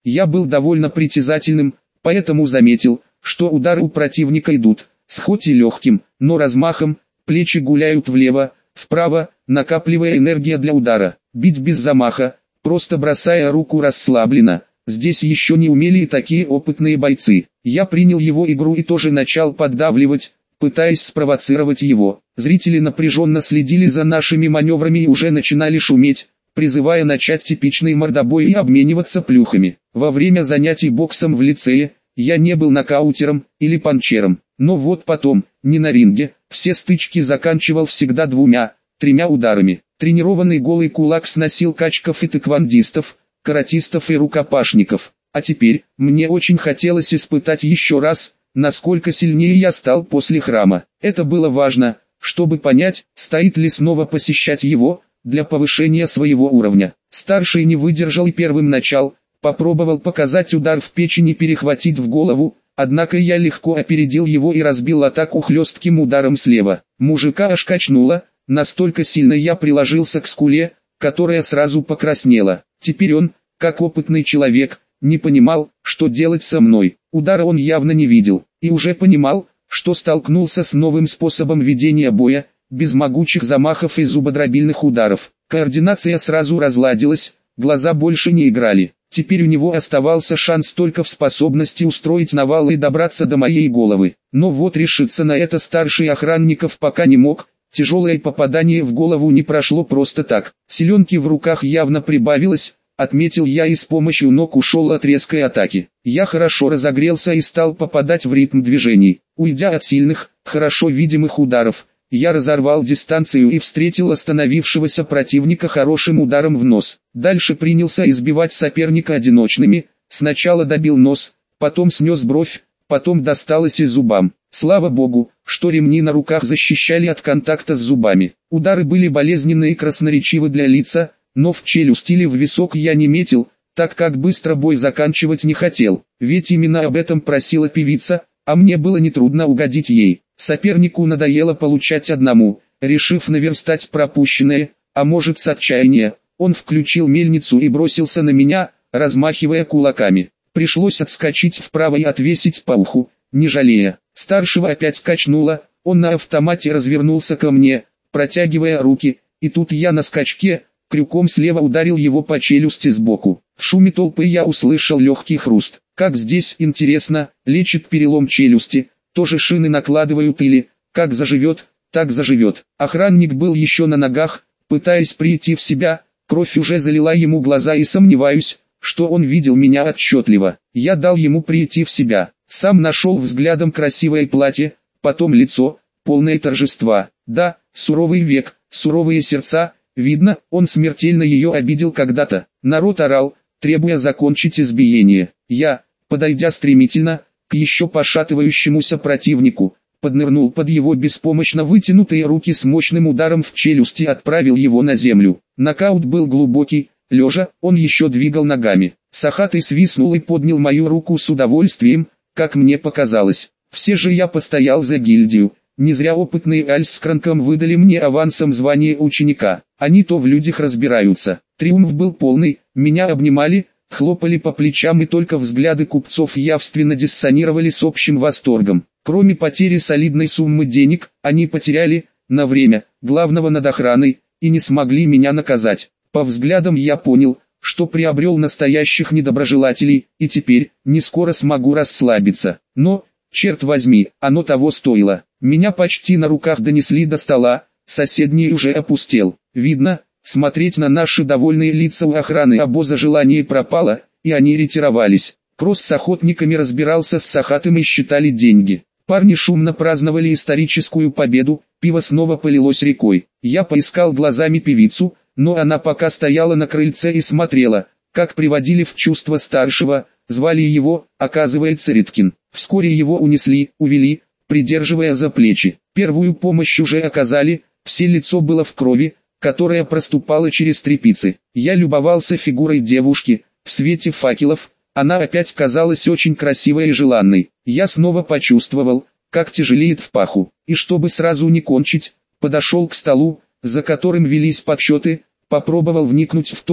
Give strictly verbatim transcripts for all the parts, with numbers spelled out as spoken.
Я был довольно притязательным, поэтому заметил, что удары у противника идут, с хоть и легким, но размахом, плечи гуляют влево, вправо, накапливая энергия для удара. Бить без замаха, просто бросая руку расслабленно. Здесь еще не умели и такие опытные бойцы. Я принял его игру и тоже начал поддавливать, пытаясь спровоцировать его. Зрители напряженно следили за нашими маневрами и уже начинали шуметь, призывая начать типичный мордобой и обмениваться плюхами. Во время занятий боксом в лицее, я не был нокаутером или панчером, но вот потом, не на ринге, все стычки заканчивал всегда двумя, тремя ударами. Тренированный голый кулак сносил качков и тэквондистов, каратистов и рукопашников. А теперь, мне очень хотелось испытать еще раз, насколько сильнее я стал после храма. Это было важно, чтобы понять, стоит ли снова посещать его, для повышения своего уровня. Старший не выдержал и первым начал, попробовал показать удар в печень и перехватить в голову, однако я легко опередил его и разбил атаку хлестким ударом слева. Мужика аж качнуло, настолько сильно я приложился к скуле, которая сразу покраснела. Теперь он, как опытный человек, не понимал, что делать со мной. Удара он явно не видел, и уже понимал, что столкнулся с новым способом ведения боя, без могучих замахов и зубодробильных ударов. Координация сразу разладилась, глаза больше не играли. Теперь у него оставался шанс только в способности устроить навал и добраться до моей головы. Но вот решиться на это старший охранников пока не мог. Тяжелое попадание в голову не прошло просто так. Силенки в руках явно прибавилось, отметил я и с помощью ног ушел от резкой атаки. Я хорошо разогрелся и стал попадать в ритм движений. Уйдя от сильных, хорошо видимых ударов, я разорвал дистанцию и встретил остановившегося противника хорошим ударом в нос. Дальше принялся избивать соперника одиночными, сначала добил нос, потом снес бровь, потом досталось и зубам. Слава богу, что ремни на руках защищали от контакта с зубами. Удары были болезненные и красноречивы для лица, но в челюсть или в висок я не метил, так как быстро бой заканчивать не хотел, ведь именно об этом просила певица, а мне было нетрудно угодить ей. Сопернику надоело получать одному, решив наверстать пропущенное, а может с отчаяния, он включил мельницу и бросился на меня, размахивая кулаками. Пришлось отскочить вправо и отвесить по уху, не жалея. Старшего опять качнуло, он на автомате развернулся ко мне, протягивая руки, и тут я на скачке, крюком слева ударил его по челюсти сбоку. В шуме толпы я услышал легкий хруст. Как здесь, интересно, лечит перелом челюсти, тоже шины накладывают или, как заживет, так заживет. Охранник был еще на ногах, пытаясь прийти в себя, кровь уже залила ему глаза и сомневаюсь, что он видел меня отчетливо. Я дал ему прийти в себя, сам нашел взглядом красивое платье, потом лицо, полное торжества. Да, суровый век, суровые сердца, видно, он смертельно ее обидел когда-то. Народ орал, требуя закончить избиение. Я, подойдя стремительно, к еще пошатывающемуся противнику, поднырнул под его беспомощно вытянутые руки с мощным ударом в челюсть и отправил его на землю. Нокаут был глубокий, лежа, он еще двигал ногами. Сахатый свистнул и поднял мою руку с удовольствием, как мне показалось. Все же я постоял за гильдию, не зря опытные Альс с Кранком выдали мне авансом звание ученика. Они то в людях разбираются. Триумф был полный, меня обнимали, хлопали по плечам и только взгляды купцов явственно диссонировали с общим восторгом. Кроме потери солидной суммы денег, они потеряли, на время, главного над охраной, и не смогли меня наказать. По взглядам я понял, что приобрел настоящих недоброжелателей, и теперь, не скоро смогу расслабиться. Но, черт возьми, оно того стоило. Меня почти на руках донесли до стола, соседний уже опустел. Видно, смотреть на наши довольные лица у охраны обоза желание пропало, и они ретировались. Кросс с охотниками разбирался с Сахатым и считали деньги. Парни шумно праздновали историческую победу, пиво снова полилось рекой. Я поискал глазами певицу, но она пока стояла на крыльце и смотрела, как приводили в чувство старшего, звали его, оказывается, Риткин. Вскоре его унесли, увели, придерживая за плечи. Первую помощь уже оказали, все лицо было в крови, которая проступала через тряпицы. Я любовался фигурой девушки, в свете факелов, она опять казалась очень красивой и желанной. Я снова почувствовал, как тяжелеет в паху, и чтобы сразу не кончить, подошел к столу, за которым велись подсчеты, попробовал вникнуть в то,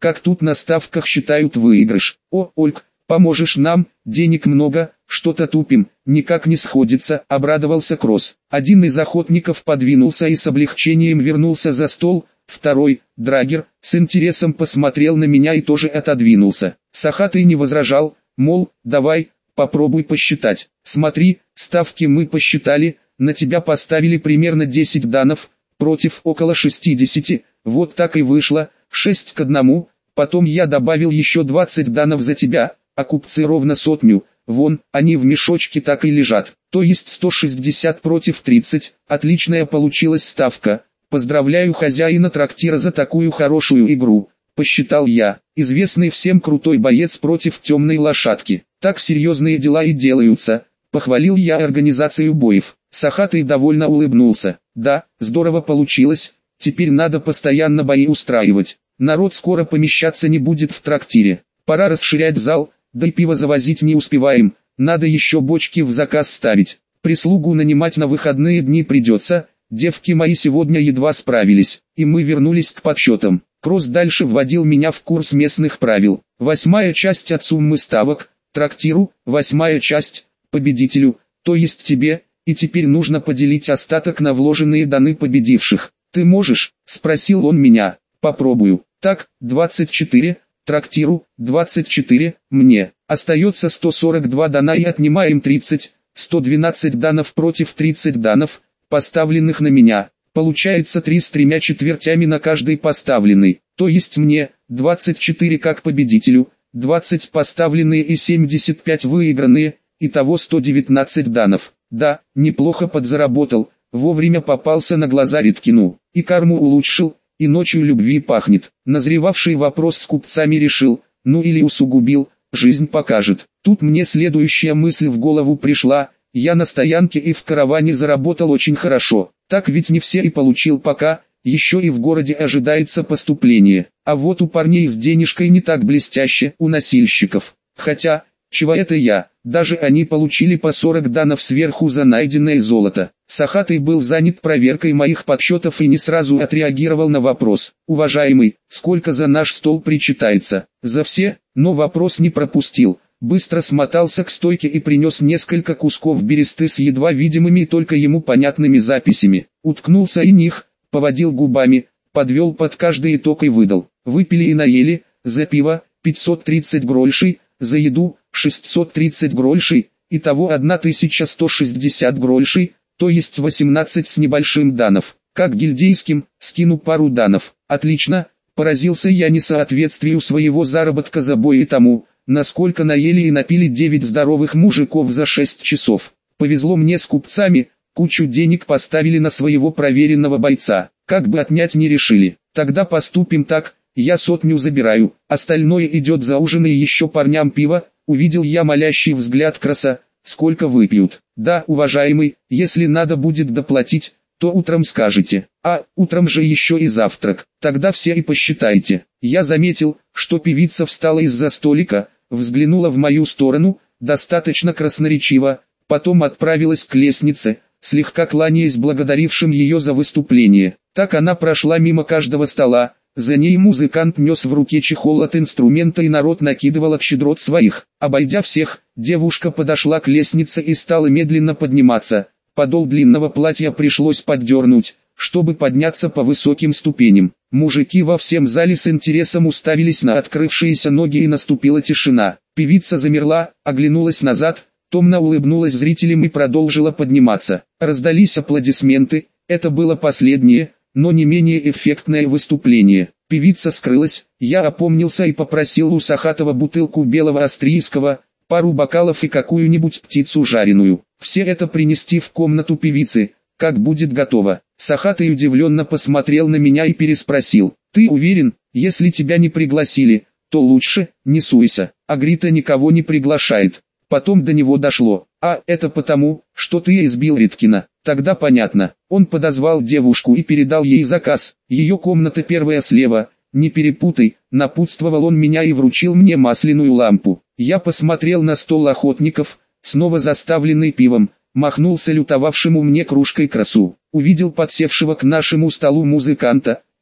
как тут на ставках считают выигрыш. О, Ольг, поможешь нам, денег много, что-то тупим, никак не сходится, обрадовался Кросс. Один из охотников подвинулся и с облегчением вернулся за стол, второй, Драгер, с интересом посмотрел на меня и тоже отодвинулся. Сахатый не возражал, мол, давай, попробуй посчитать. Смотри, ставки мы посчитали, на тебя поставили примерно десять данов, против около шестидесяти, вот так и вышло, шесть к одному, потом я добавил еще двадцать данов за тебя, а купцы ровно сотню, вон, они в мешочке так и лежат, то есть сто шестьдесят против тридцати, отличная получилась ставка, поздравляю хозяина трактира за такую хорошую игру, посчитал я, известный всем крутой боец против темной лошадки, так серьезные дела и делаются, похвалил я организацию боев. Сахатый довольно улыбнулся. Да, здорово получилось, теперь надо постоянно бои устраивать. Народ скоро помещаться не будет в трактире. Пора расширять зал, да и пиво завозить не успеваем. Надо еще бочки в заказ ставить. Прислугу нанимать на выходные дни придется. Девки мои сегодня едва справились, и мы вернулись к подсчетам. Кросс дальше вводил меня в курс местных правил. Восьмая часть от суммы ставок, трактиру, восьмая часть, победителю, то есть тебе. И теперь нужно поделить остаток на вложенные даны победивших. Ты можешь? Спросил он меня. Попробую. Так, двадцать четыре, трактиру, двадцать четыре, мне. Остается сто сорок два дана и отнимаем тридцать, сто двенадцать данов против тридцати данов, поставленных на меня. Получается три с тремя четвертями на каждый поставленный. То есть мне, двадцать четыре как победителю, двадцать поставленные и семьдесят пять выигранные, итого сто девятнадцать данов. Да, неплохо подзаработал, вовремя попался на глаза Редкину, и карму улучшил, и ночью любви пахнет. Назревавший вопрос с купцами решил, ну или усугубил, жизнь покажет. Тут мне следующая мысль в голову пришла, я на стоянке и в караване заработал очень хорошо, так ведь не все и получил пока, еще и в городе ожидается поступление, а вот у парней с денежкой не так блестяще, у носильщиков, хотя... Чего это я? Даже они получили по сорок данов сверху за найденное золото. Сахатый был занят проверкой моих подсчетов и не сразу отреагировал на вопрос. Уважаемый, сколько за наш стол причитается? За все? Но вопрос не пропустил. Быстро смотался к стойке и принес несколько кусков бересты с едва видимыми только ему понятными записями. Уткнулся и них, поводил губами, подвел под каждый итог и выдал. Выпили и наели, за пиво, пятьсот тридцать грошей, за еду, шестьсот тридцать грошей, итого тысяча сто шестьдесят грошей, то есть восемнадцать с небольшим данов. Как гильдейским, скину пару данов. Отлично, поразился я несоответствию своего заработка за бой и тому, насколько наели и напили девять здоровых мужиков за шесть часов. Повезло мне с купцами, кучу денег поставили на своего проверенного бойца, как бы отнять не решили. Тогда поступим так. Я сотню забираю, остальное идет за ужин и еще парням пиво, увидел я молящий взгляд Кросса, сколько выпьют. Да, уважаемый, если надо будет доплатить, то утром скажете, а, утром же еще и завтрак, тогда все и посчитайте. Я заметил, что певица встала из-за столика, взглянула в мою сторону, достаточно красноречиво, потом отправилась к лестнице, слегка кланяясь благодарившим ее за выступление. Так она прошла мимо каждого стола. За ней музыкант нес в руке чехол от инструмента и народ накидывал от щедрот своих. Обойдя всех, девушка подошла к лестнице и стала медленно подниматься. Подол длинного платья пришлось поддернуть, чтобы подняться по высоким ступеням. Мужики во всем зале с интересом уставились на открывшиеся ноги и наступила тишина. Певица замерла, оглянулась назад, томно улыбнулась зрителям и продолжила подниматься. Раздались аплодисменты, это было последнее, но не менее эффектное выступление. Певица скрылась, я опомнился и попросил у Сахатова бутылку белого австрийского, пару бокалов и какую-нибудь птицу жареную. Все это принести в комнату певицы, как будет готово. Сахатый удивленно посмотрел на меня и переспросил. Ты уверен, если тебя не пригласили, то лучше, не суйся. Агрита никого не приглашает. Потом до него дошло. А, это потому, что ты избил Редкина. Тогда понятно. Он подозвал девушку и передал ей заказ. Ее комната первая слева. Не перепутай, напутствовал он меня и вручил мне масляную лампу. Я посмотрел на стол охотников, снова заставленный пивом, махнул салютовавшему мне кружкой Кросу. Увидел подсевшего к нашему столу музыканта,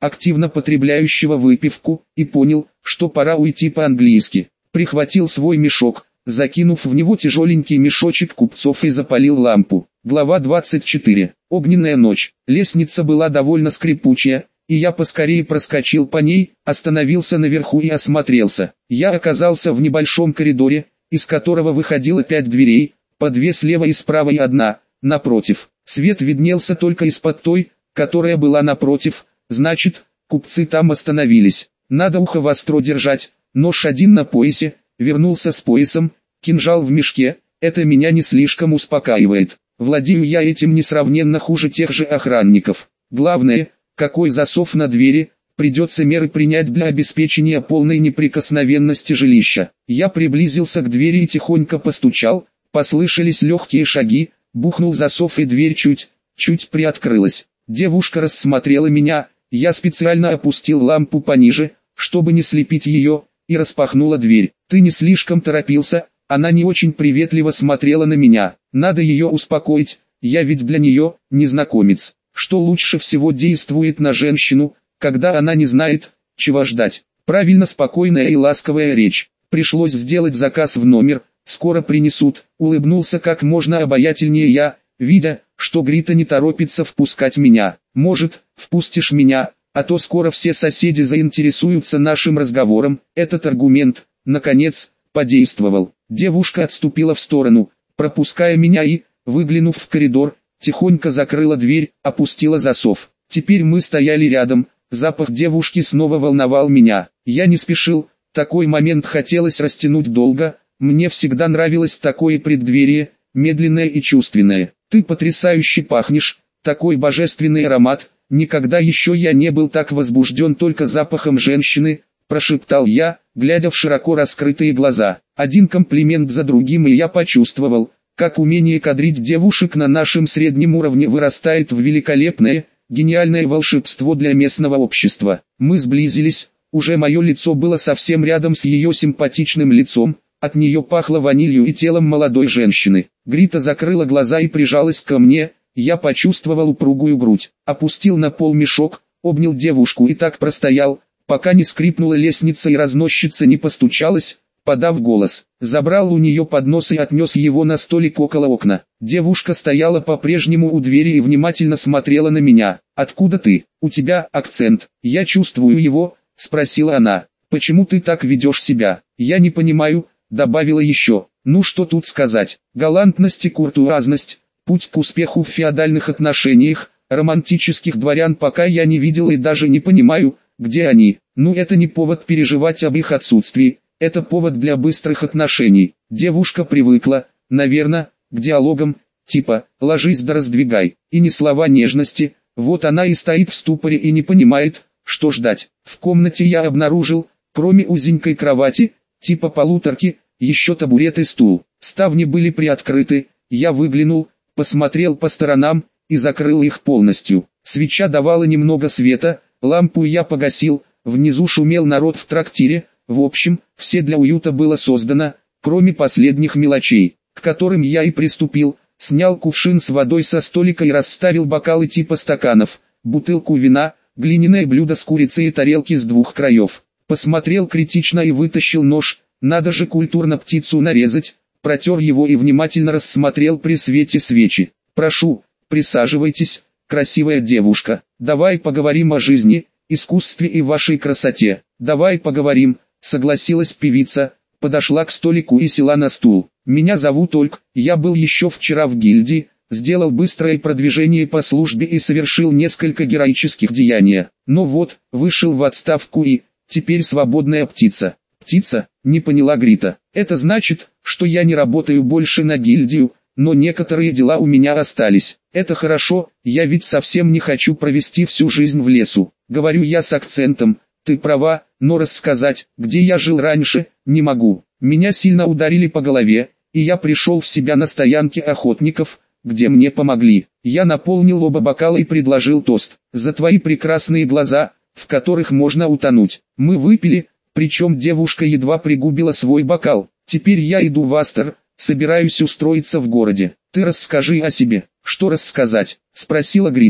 активно потребляющего выпивку, и понял, что пора уйти по-английски. Прихватил свой мешок, закинув в него тяжеленький мешочек купцов, и запалил лампу. Глава двадцать четыре. Огненная ночь. Лестница была довольно скрипучая, и я поскорее проскочил по ней, остановился наверху и осмотрелся. Я оказался в небольшом коридоре, из которого выходило пять дверей, по две слева и справа и одна, напротив. Свет виднелся только из-под той, которая была напротив, значит, купцы там остановились. Надо ухо востро держать, нож один на поясе, вернулся с поясом, кинжал в мешке, это меня не слишком успокаивает. Владею я этим несравненно хуже тех же охранников. Главное, какой засов на двери, придется меры принять для обеспечения полной неприкосновенности жилища. Я приблизился к двери и тихонько постучал, послышались легкие шаги, бухнул засов, и дверь чуть, чуть приоткрылась. Девушка рассмотрела меня, я специально опустил лампу пониже, чтобы не слепить ее, и распахнула дверь. Ты не слишком торопился, она не очень приветливо смотрела на меня. Надо ее успокоить, я ведь для нее незнакомец. Что лучше всего действует на женщину, когда она не знает, чего ждать? Правильно, спокойная и ласковая речь. Пришлось сделать заказ в номер, скоро принесут. Улыбнулся как можно обаятельнее я, видя, что Грита не торопится впускать меня. Может, впустишь меня, а то скоро все соседи заинтересуются нашим разговором. Этот аргумент, наконец, подействовал. Девушка отступила в сторону, пропуская меня, и, выглянув в коридор, тихонько закрыла дверь, опустила засов. Теперь мы стояли рядом, запах девушки снова волновал меня. Я не спешил, такой момент хотелось растянуть долго, мне всегда нравилось такое преддверие, медленное и чувственное. Ты потрясающе пахнешь, такой божественный аромат, никогда еще я не был так возбужден только запахом женщины, прошептал я, глядя в широко раскрытые глаза. Один комплимент за другим, и я почувствовал, как умение кадрить девушек на нашем среднем уровне вырастает в великолепное, гениальное волшебство для местного общества. Мы сблизились, уже мое лицо было совсем рядом с ее симпатичным лицом, от нее пахло ванилью и телом молодой женщины. Грита закрыла глаза и прижалась ко мне, я почувствовал упругую грудь, опустил на пол мешок, обнял девушку и так простоял, пока не скрипнула лестница и разносчица не постучалась, подав голос. Забрал у нее поднос и отнес его на столик около окна. Девушка стояла по-прежнему у двери и внимательно смотрела на меня. «Откуда ты? У тебя акцент. Я чувствую его», — спросила она. «Почему ты так ведешь себя? Я не понимаю», — добавила еще. «Ну что тут сказать? Галантность и куртуазность, путь к успеху в феодальных отношениях, романтических дворян пока я не видел и даже не понимаю, где они. Ну это не повод переживать об их отсутствии. Это повод для быстрых отношений». Девушка привыкла, наверное, к диалогам, типа «ложись да раздвигай», и ни слова нежности. Вот она и стоит в ступоре и не понимает, что ждать. В комнате я обнаружил, кроме узенькой кровати, типа полуторки, еще табурет и стул. Ставни были приоткрыты, я выглянул, посмотрел по сторонам, и закрыл их полностью. Свеча давала немного света, лампу я погасил, внизу шумел народ в трактире. В общем, все для уюта было создано, кроме последних мелочей, к которым я и приступил. Снял кувшин с водой со столика и расставил бокалы типа стаканов, бутылку вина, глиняное блюдо с курицей и тарелки с двух краев. Посмотрел критично и вытащил нож, надо же культурно птицу нарезать, протер его и внимательно рассмотрел при свете свечи. «Прошу, присаживайтесь, красивая девушка, давай поговорим о жизни, искусстве и вашей красоте». «Давай поговорим», согласилась певица, подошла к столику и села на стул. «Меня зовут Ольг, я был еще вчера в гильдии, сделал быстрое продвижение по службе и совершил несколько героических деяний. Но вот, вышел в отставку и, теперь свободная птица». «Птица?» — не поняла Грита. «Это значит, что я не работаю больше на гильдию, но некоторые дела у меня остались. Это хорошо, я ведь совсем не хочу провести всю жизнь в лесу». Говорю я с акцентом. «Ты права, но рассказать, где я жил раньше, не могу. Меня сильно ударили по голове, и я пришел в себя на стоянке охотников, где мне помогли». Я наполнил оба бокала и предложил тост. «За твои прекрасные глаза, в которых можно утонуть». Мы выпили, причем девушка едва пригубила свой бокал. «Теперь я иду в Астер, собираюсь устроиться в городе. Ты расскажи о себе». «Что рассказать?» — спросила Грита.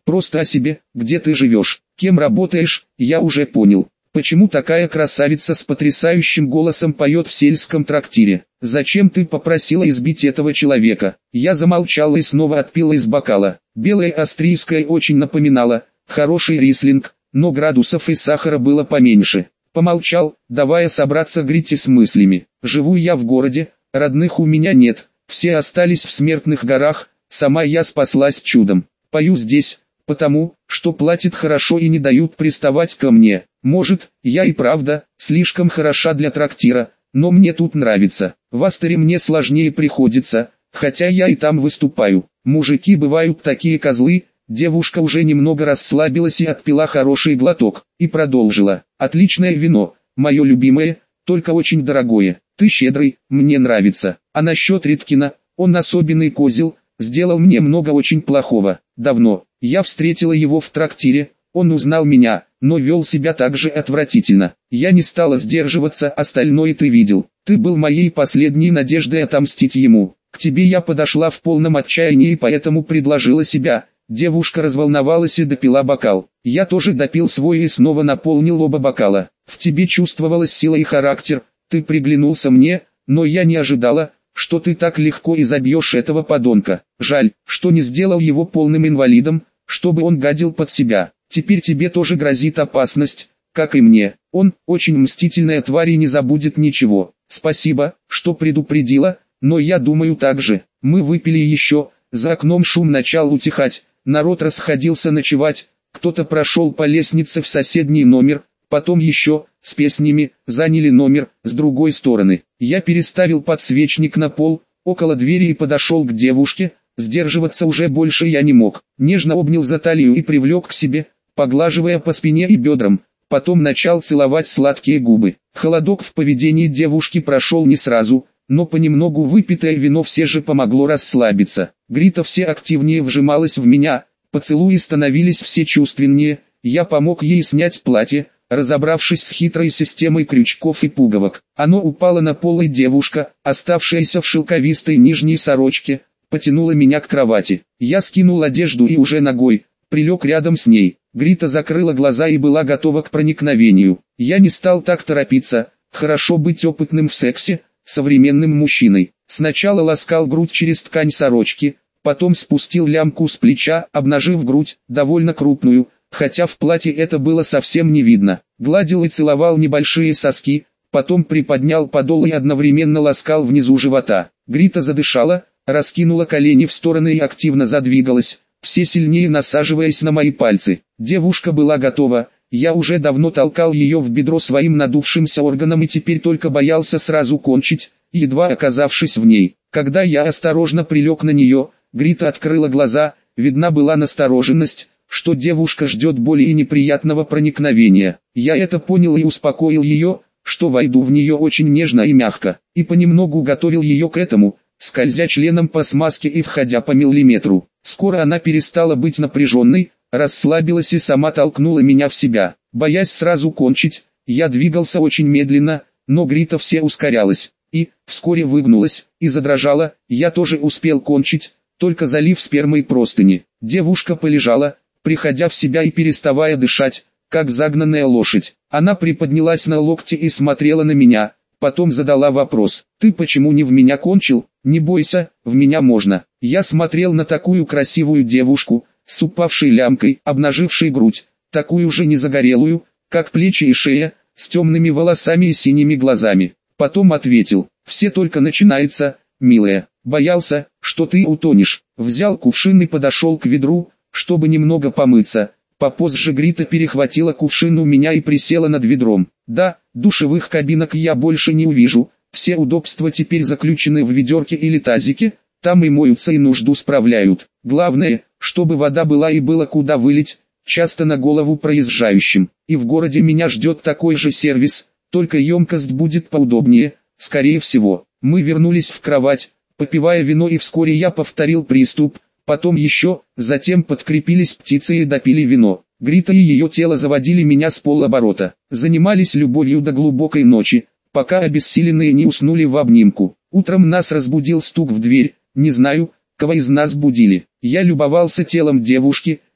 Просто о себе, где ты живешь, кем работаешь, я уже понял. Почему такая красавица с потрясающим голосом поет в сельском трактире? Зачем ты попросила избить этого человека? Я замолчала и снова отпила из бокала. Белое австрийское очень напоминало хороший рислинг, но градусов и сахара было поменьше. Помолчал, давая собраться Грите с мыслями. Живу я в городе, родных у меня нет, все остались в смертных горах, сама я спаслась чудом. Пою здесь, потому, что платят хорошо и не дают приставать ко мне. Может, я и правда, слишком хороша для трактира, но мне тут нравится. В Астере мне сложнее приходится, хотя я и там выступаю. Мужики бывают такие козлы. Девушка уже немного расслабилась и отпила хороший глоток, и продолжила. Отличное вино, мое любимое, только очень дорогое. Ты щедрый, мне нравится. А насчет Риткина, он особенный козел, сделал мне много очень плохого. Давно, я встретила его в трактире, он узнал меня, но вел себя так же отвратительно. Я не стала сдерживаться, остальное ты видел. Ты был моей последней надеждой отомстить ему. К тебе я подошла в полном отчаянии и поэтому предложила себя. Девушка разволновалась и допила бокал. Я тоже допил свой и снова наполнил оба бокала. В тебе чувствовалась сила и характер, ты приглянулся мне, но я не ожидала, что ты так легко изобьешь этого подонка. Жаль, что не сделал его полным инвалидом, чтобы он гадил под себя. Теперь тебе тоже грозит опасность, как и мне. Он очень мстительная тварь и не забудет ничего. Спасибо, что предупредила, но я думаю так же. Мы выпили еще, за окном шум начал утихать. Народ расходился ночевать, кто-то прошел по лестнице в соседний номер, потом еще, с песнями, заняли номер, с другой стороны. Я переставил подсвечник на пол, около двери и подошел к девушке, сдерживаться уже больше я не мог. Нежно обнял за талию и привлек к себе, поглаживая по спине и бедрам, потом начал целовать сладкие губы. Холодок в поведении девушки прошел не сразу, но понемногу выпитое вино все же помогло расслабиться. Грита все активнее вжималась в меня, поцелуи становились все чувственнее, я помог ей снять платье, разобравшись с хитрой системой крючков и пуговок. Оно упало на пол и девушка, оставшаяся в шелковистой нижней сорочке, потянула меня к кровати. Я скинул одежду и уже ногой, прилег рядом с ней. Грита закрыла глаза и была готова к проникновению. Я не стал так торопиться, хорошо быть опытным в сексе, современным мужчиной. Сначала ласкал грудь через ткань сорочки, потом спустил лямку с плеча, обнажив грудь, довольно крупную, хотя в платье это было совсем не видно. Гладил и целовал небольшие соски, потом приподнял подол и одновременно ласкал внизу живота. Грита задышала, раскинула колени в стороны и активно задвигалась, все сильнее насаживаясь на мои пальцы. Девушка была готова. Я уже давно толкал ее в бедро своим надувшимся органом и теперь только боялся сразу кончить, едва оказавшись в ней. Когда я осторожно прилег на нее, Грита открыла глаза, видна была настороженность, что девушка ждет боли и неприятного проникновения. Я это понял и успокоил ее, что войду в нее очень нежно и мягко, и понемногу готовил ее к этому, скользя членом по смазке и входя по миллиметру. Скоро она перестала быть напряженной, расслабилась и сама толкнула меня в себя. Боясь сразу кончить, я двигался очень медленно, но Грита все ускорялась, и, вскоре выгнулась, и задрожала. Я тоже успел кончить, только залив спермой простыни. Девушка полежала, приходя в себя и переставая дышать, как загнанная лошадь. Она приподнялась на локте и смотрела на меня, потом задала вопрос: «Ты почему не в меня кончил?» «Не бойся, в меня можно». Я смотрел на такую красивую девушку, с упавшей лямкой, обнажившей грудь, такую же незагорелую, как плечи и шея, с темными волосами и синими глазами. Потом ответил: «Все только начинается, милая, боялся, что ты утонешь». Взял кувшин и подошел к ведру, чтобы немного помыться. Попозже Грита перехватила кувшин у меня и присела над ведром. Да, душевых кабинок я больше не увижу, все удобства теперь заключены в ведерке или тазике, там и моются и нужду справляют. Главное, чтобы вода была и было куда вылить, часто на голову проезжающим. И в городе меня ждет такой же сервис, только емкость будет поудобнее, скорее всего. Мы вернулись в кровать, попивая вино, и вскоре я повторил приступ, потом еще, затем подкрепились птицей и допили вино. Грита и ее тело заводили меня с полоборота. Занимались любовью до глубокой ночи, пока обессиленные не уснули в обнимку. Утром нас разбудил стук в дверь, не знаю, кого из нас будили. Я любовался телом девушки,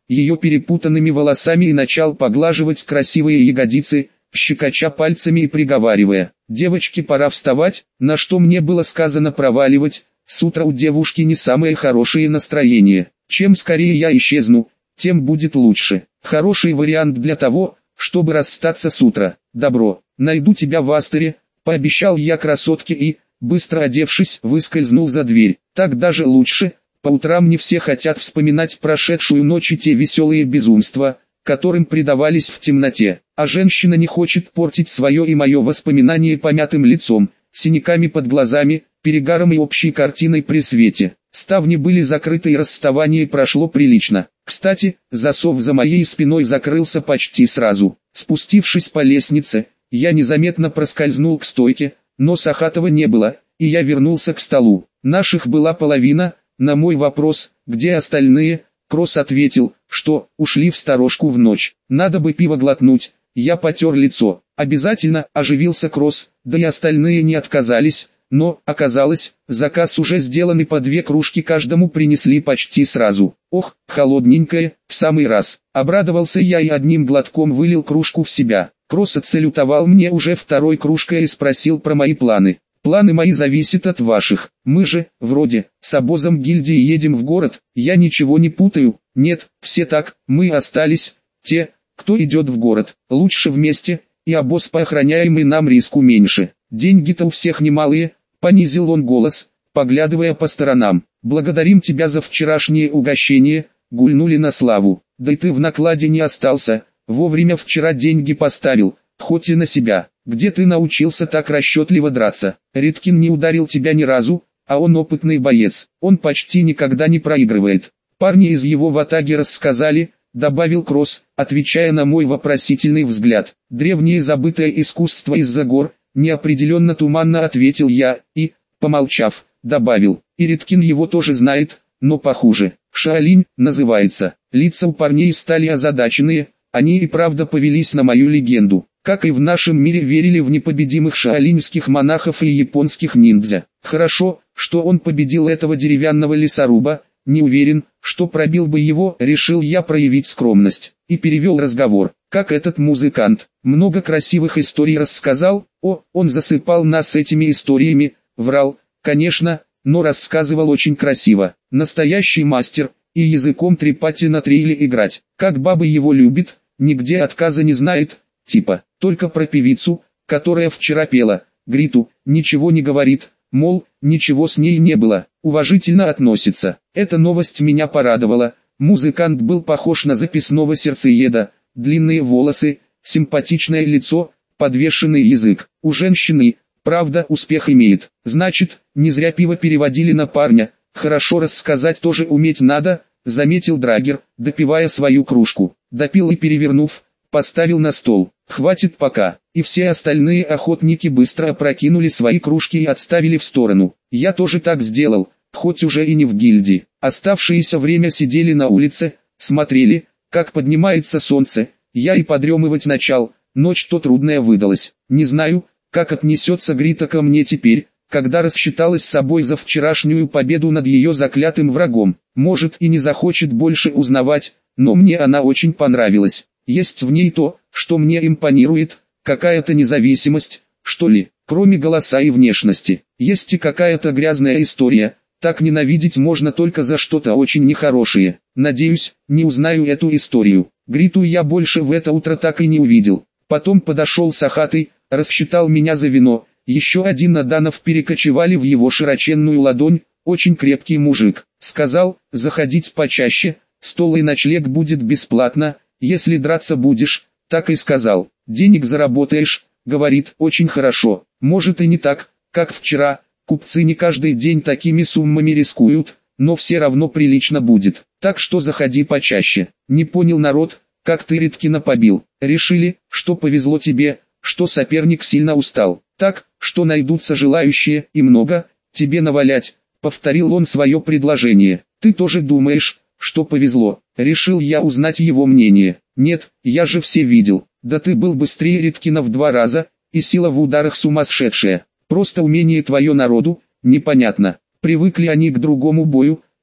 ее перепутанными волосами и начал поглаживать красивые ягодицы, щекоча пальцами и приговаривая: «Девочке пора вставать», на что мне было сказано проваливать, с утра у девушки не самое хорошее настроение. Чем скорее я исчезну, тем будет лучше. Хороший вариант для того, чтобы расстаться с утра. Добро, найду тебя в Астере, пообещал я красотке и, быстро одевшись, выскользнул за дверь. Так даже лучше, по утрам не все хотят вспоминать прошедшую ночь и те веселые безумства, которым предавались в темноте. А женщина не хочет портить свое и мое воспоминание помятым лицом, синяками под глазами, перегаром и общей картиной при свете. Ставни были закрыты и расставание прошло прилично. Кстати, засов за моей спиной закрылся почти сразу. Спустившись по лестнице, я незаметно проскользнул к стойке, но Сахатова не было, и я вернулся к столу. Наших была половина. На мой вопрос, где остальные, Кросс ответил, что ушли в сторожку в ночь. Надо бы пиво глотнуть. Я потер лицо. Обязательно, оживился Кросс, да и остальные не отказались. Но, оказалось, заказ уже сделан и по две кружки каждому принесли почти сразу. Ох, холодненькое, в самый раз. Обрадовался я и одним глотком вылил кружку в себя. Кросс отсалютовал мне уже второй кружкой и спросил про мои планы. Планы мои зависят от ваших. Мы же, вроде, с обозом гильдии едем в город, я ничего не путаю. Нет, все так, мы остались, те, кто идет в город. Лучше вместе, и обоз поохраняемый нам риску меньше. Деньги-то у всех немалые, понизил он голос, поглядывая по сторонам. Благодарим тебя за вчерашнее угощение, гульнули на славу. Да и ты в накладе не остался, вовремя вчера деньги поставил, хоть и на себя. Где ты научился так расчетливо драться? Редкин не ударил тебя ни разу, а он опытный боец, он почти никогда не проигрывает. Парни из его ватаги рассказали, добавил Кросс, отвечая на мой вопросительный взгляд. Древнее забытое искусство из-за гор, неопределенно туманно ответил я, и, помолчав, добавил, и Редкин его тоже знает, но похуже. Шаолинь, называется. Лица у парней стали озадаченные, они и правда повелись на мою легенду. Как и в нашем мире верили в непобедимых шаолиньских монахов и японских ниндзя. Хорошо, что он победил этого деревянного лесоруба, не уверен, что пробил бы его, решил я проявить скромность. И перевел разговор. Как этот музыкант, много красивых историй рассказал, о, он засыпал нас этими историями, врал, конечно, но рассказывал очень красиво. Настоящий мастер, и языком трепать и на трейле играть. Как баба его любит, нигде отказа не знает, типа, только про певицу, которая вчера пела, Гриту, ничего не говорит, мол, ничего с ней не было, уважительно относится. Эта новость меня порадовала, музыкант был похож на записного сердцееда, длинные волосы, симпатичное лицо, подвешенный язык. У женщины, правда, успех имеет. Значит, не зря пиво переводили на парня, хорошо рассказать тоже уметь надо, заметил Драгер, допивая свою кружку. Допил и перевернув, поставил на стол. Хватит пока. И все остальные охотники быстро опрокинули свои кружки и отставили в сторону. Я тоже так сделал, хоть уже и не в гильдии. Оставшееся время сидели на улице, смотрели, как поднимается солнце. Я и подремывать начал, ночь-то трудная выдалась. Не знаю, как отнесется Грита ко мне теперь, когда рассчиталась с собой за вчерашнюю победу над ее заклятым врагом. Может и не захочет больше узнавать, но мне она очень понравилась. Есть в ней то, что мне импонирует, какая-то независимость, что ли, кроме голоса и внешности. Есть и какая-то грязная история, так ненавидеть можно только за что-то очень нехорошее. Надеюсь, не узнаю эту историю. Гриту я больше в это утро так и не увидел. Потом подошел Сахатый, рассчитал меня за вино, еще один Наданов перекочевали в его широченную ладонь, очень крепкий мужик. Сказал, заходить почаще, стол и ночлег будет бесплатно, если драться будешь, так и сказал. Денег заработаешь, говорит, очень хорошо. Может и не так, как вчера, купцы не каждый день такими суммами рискуют, но все равно прилично будет. Так что заходи почаще. Не понял народ, как ты Редкина побил. Решили, что повезло тебе, что соперник сильно устал. Так, что найдутся желающие, и много, тебе навалять. Повторил он свое предложение. Ты тоже думаешь, что повезло? Решил я узнать его мнение. Нет, я же все видел. Да ты был быстрее Редкина в два раза, и сила в ударах сумасшедшая. Просто умение твое народу, непонятно. Привыкли они к другому бою,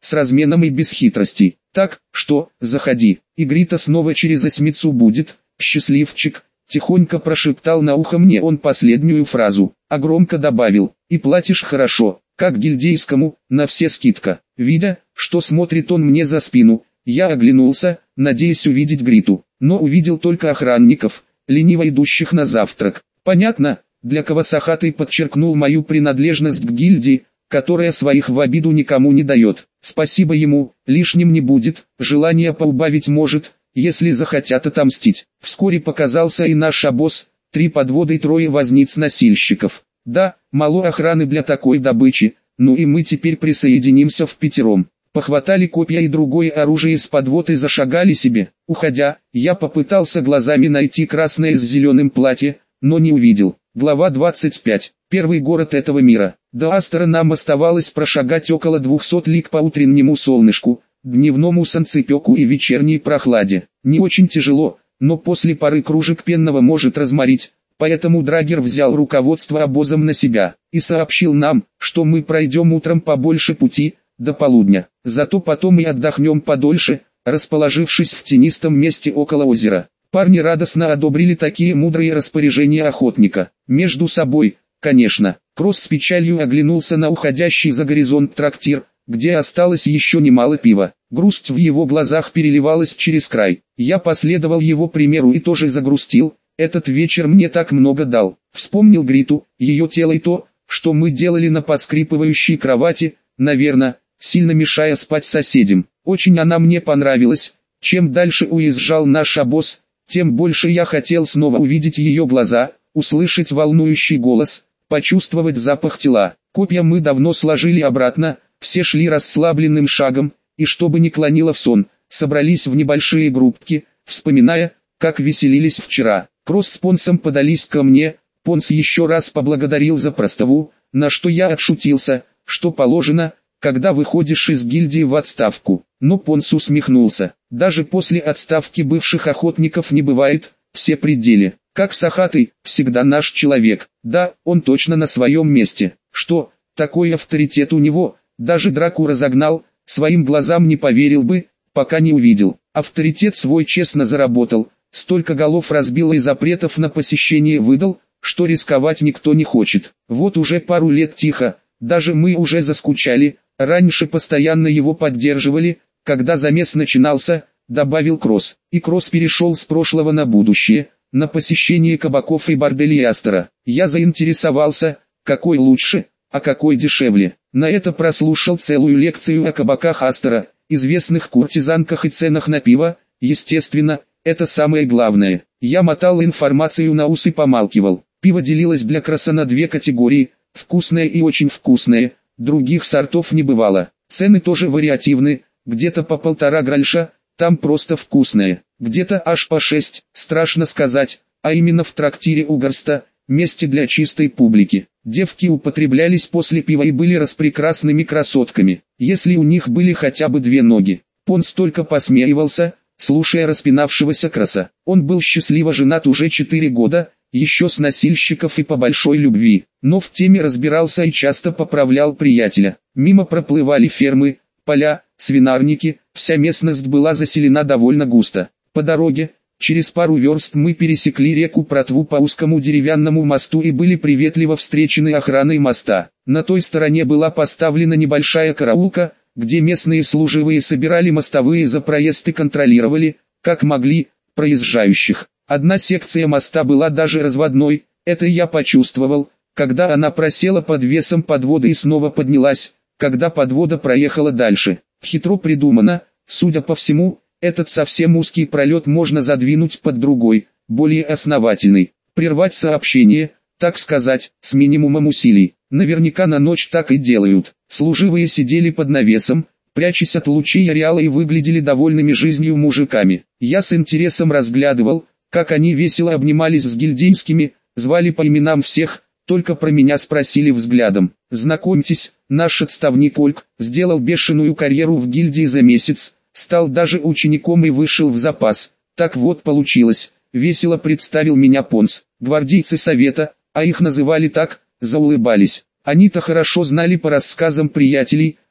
с разменом и без хитрости. Так, что, заходи, и Грита снова через осьмицу будет, счастливчик, тихонько прошептал на ухо мне он последнюю фразу, а громко добавил, и платишь хорошо, как гильдейскому, на все скидка. Видя, что смотрит он мне за спину, я оглянулся, надеясь увидеть Гриту, но увидел только охранников, лениво идущих на завтрак. Понятно, для кого Сахатый подчеркнул мою принадлежность к гильдии, которая своих в обиду никому не дает. Спасибо ему, лишним не будет, желание поубавить может, если захотят отомстить. Вскоре показался и наш обоз, три подвода и трое возниц-носильщиков. Да, мало охраны для такой добычи, ну и мы теперь присоединимся в пятером. Похватали копья и другое оружие из подвод и зашагали себе. Уходя, я попытался глазами найти красное с зеленым платье, но не увидел. Глава двадцать пять. Первый город этого мира. До Астера нам оставалось прошагать около двухсот лиг по утреннему солнышку, дневному солнцепеку и вечерней прохладе. Не очень тяжело, но после пары кружек пенного может разморить, поэтому Драгер взял руководство обозом на себя и сообщил нам, что мы пройдем утром побольше пути, до полудня. Зато потом и отдохнем подольше, расположившись в тенистом месте около озера. Парни радостно одобрили такие мудрые распоряжения охотника. Между собой, конечно. Кросс с печалью оглянулся на уходящий за горизонт трактир, где осталось еще немало пива. Грусть в его глазах переливалась через край. Я последовал его примеру и тоже загрустил. Этот вечер мне так много дал. Вспомнил Гриту, ее тело и то, что мы делали на поскрипывающей кровати, наверное, сильно мешая спать соседям. Очень она мне понравилась. Чем дальше уезжал наш обоз, тем больше я хотел снова увидеть ее глаза, услышать волнующий голос, почувствовать запах тела. Копья мы давно сложили обратно, все шли расслабленным шагом, и чтобы не клонило в сон, собрались в небольшие группки, вспоминая, как веселились вчера. Кросс с Понсом подались ко мне, Понс еще раз поблагодарил за простову, на что я отшутился, что положено, когда выходишь из гильдии в отставку. Но Понс усмехнулся. Даже после отставки бывших охотников не бывает, все пределы. Как Сахатый, всегда наш человек. Да, он точно на своем месте. Что, такой авторитет у него, даже драку разогнал, своим глазам не поверил бы, пока не увидел. Авторитет свой честно заработал, столько голов разбил и запретов на посещение выдал, что рисковать никто не хочет. Вот уже пару лет тихо, даже мы уже заскучали, раньше постоянно его поддерживали, когда замес начинался, добавил Кросс. И Кросс перешел с прошлого на будущее, на посещение кабаков и борделей Астера. Я заинтересовался, какой лучше, а какой дешевле. На это прослушал целую лекцию о кабаках Астера, известных куртизанках и ценах на пиво, естественно, это самое главное. Я мотал информацию на ус и помалкивал. Пиво делилось для Кросса на две категории, вкусное и очень вкусное, других сортов не бывало. Цены тоже вариативны, где-то по полтора гральша, там просто вкусное, где-то аж по шесть, страшно сказать, а именно в трактире у Горста, месте для чистой публики. Девки употреблялись после пива и были распрекрасными красотками, если у них были хотя бы две ноги. Понс только посмеивался, слушая распинавшегося Кросса. Он был счастливо женат уже четыре года, еще с носильщиков и по большой любви, но в теме разбирался и часто поправлял приятеля. Мимо проплывали фермы, поля, свинарники, вся местность была заселена довольно густо. По дороге, через пару верст мы пересекли реку Протву по узкому деревянному мосту и были приветливо встречены охраной моста. На той стороне была поставлена небольшая караулка, где местные служивые собирали мостовые за проезд и контролировали, как могли, проезжающих. Одна секция моста была даже разводной, это я почувствовал, когда она просела под весом подвода и снова поднялась, когда подвода проехала дальше. Хитро придумано, судя по всему, этот совсем узкий пролет можно задвинуть под другой, более основательный, прервать сообщение, так сказать, с минимумом усилий. Наверняка на ночь так и делают. Служивые сидели под навесом, прячась от лучей ареала и выглядели довольными жизнью мужиками. Я с интересом разглядывал, как они весело обнимались с гильдейскими, звали по именам всех, только про меня спросили взглядом. Знакомьтесь, наш отставник Ольг, сделал бешеную карьеру в гильдии за месяц, стал даже учеником и вышел в запас. Так вот получилось, весело представил меня Понс. Гвардейцы совета, а их называли так, заулыбались. Они-то хорошо знали по рассказам приятелей,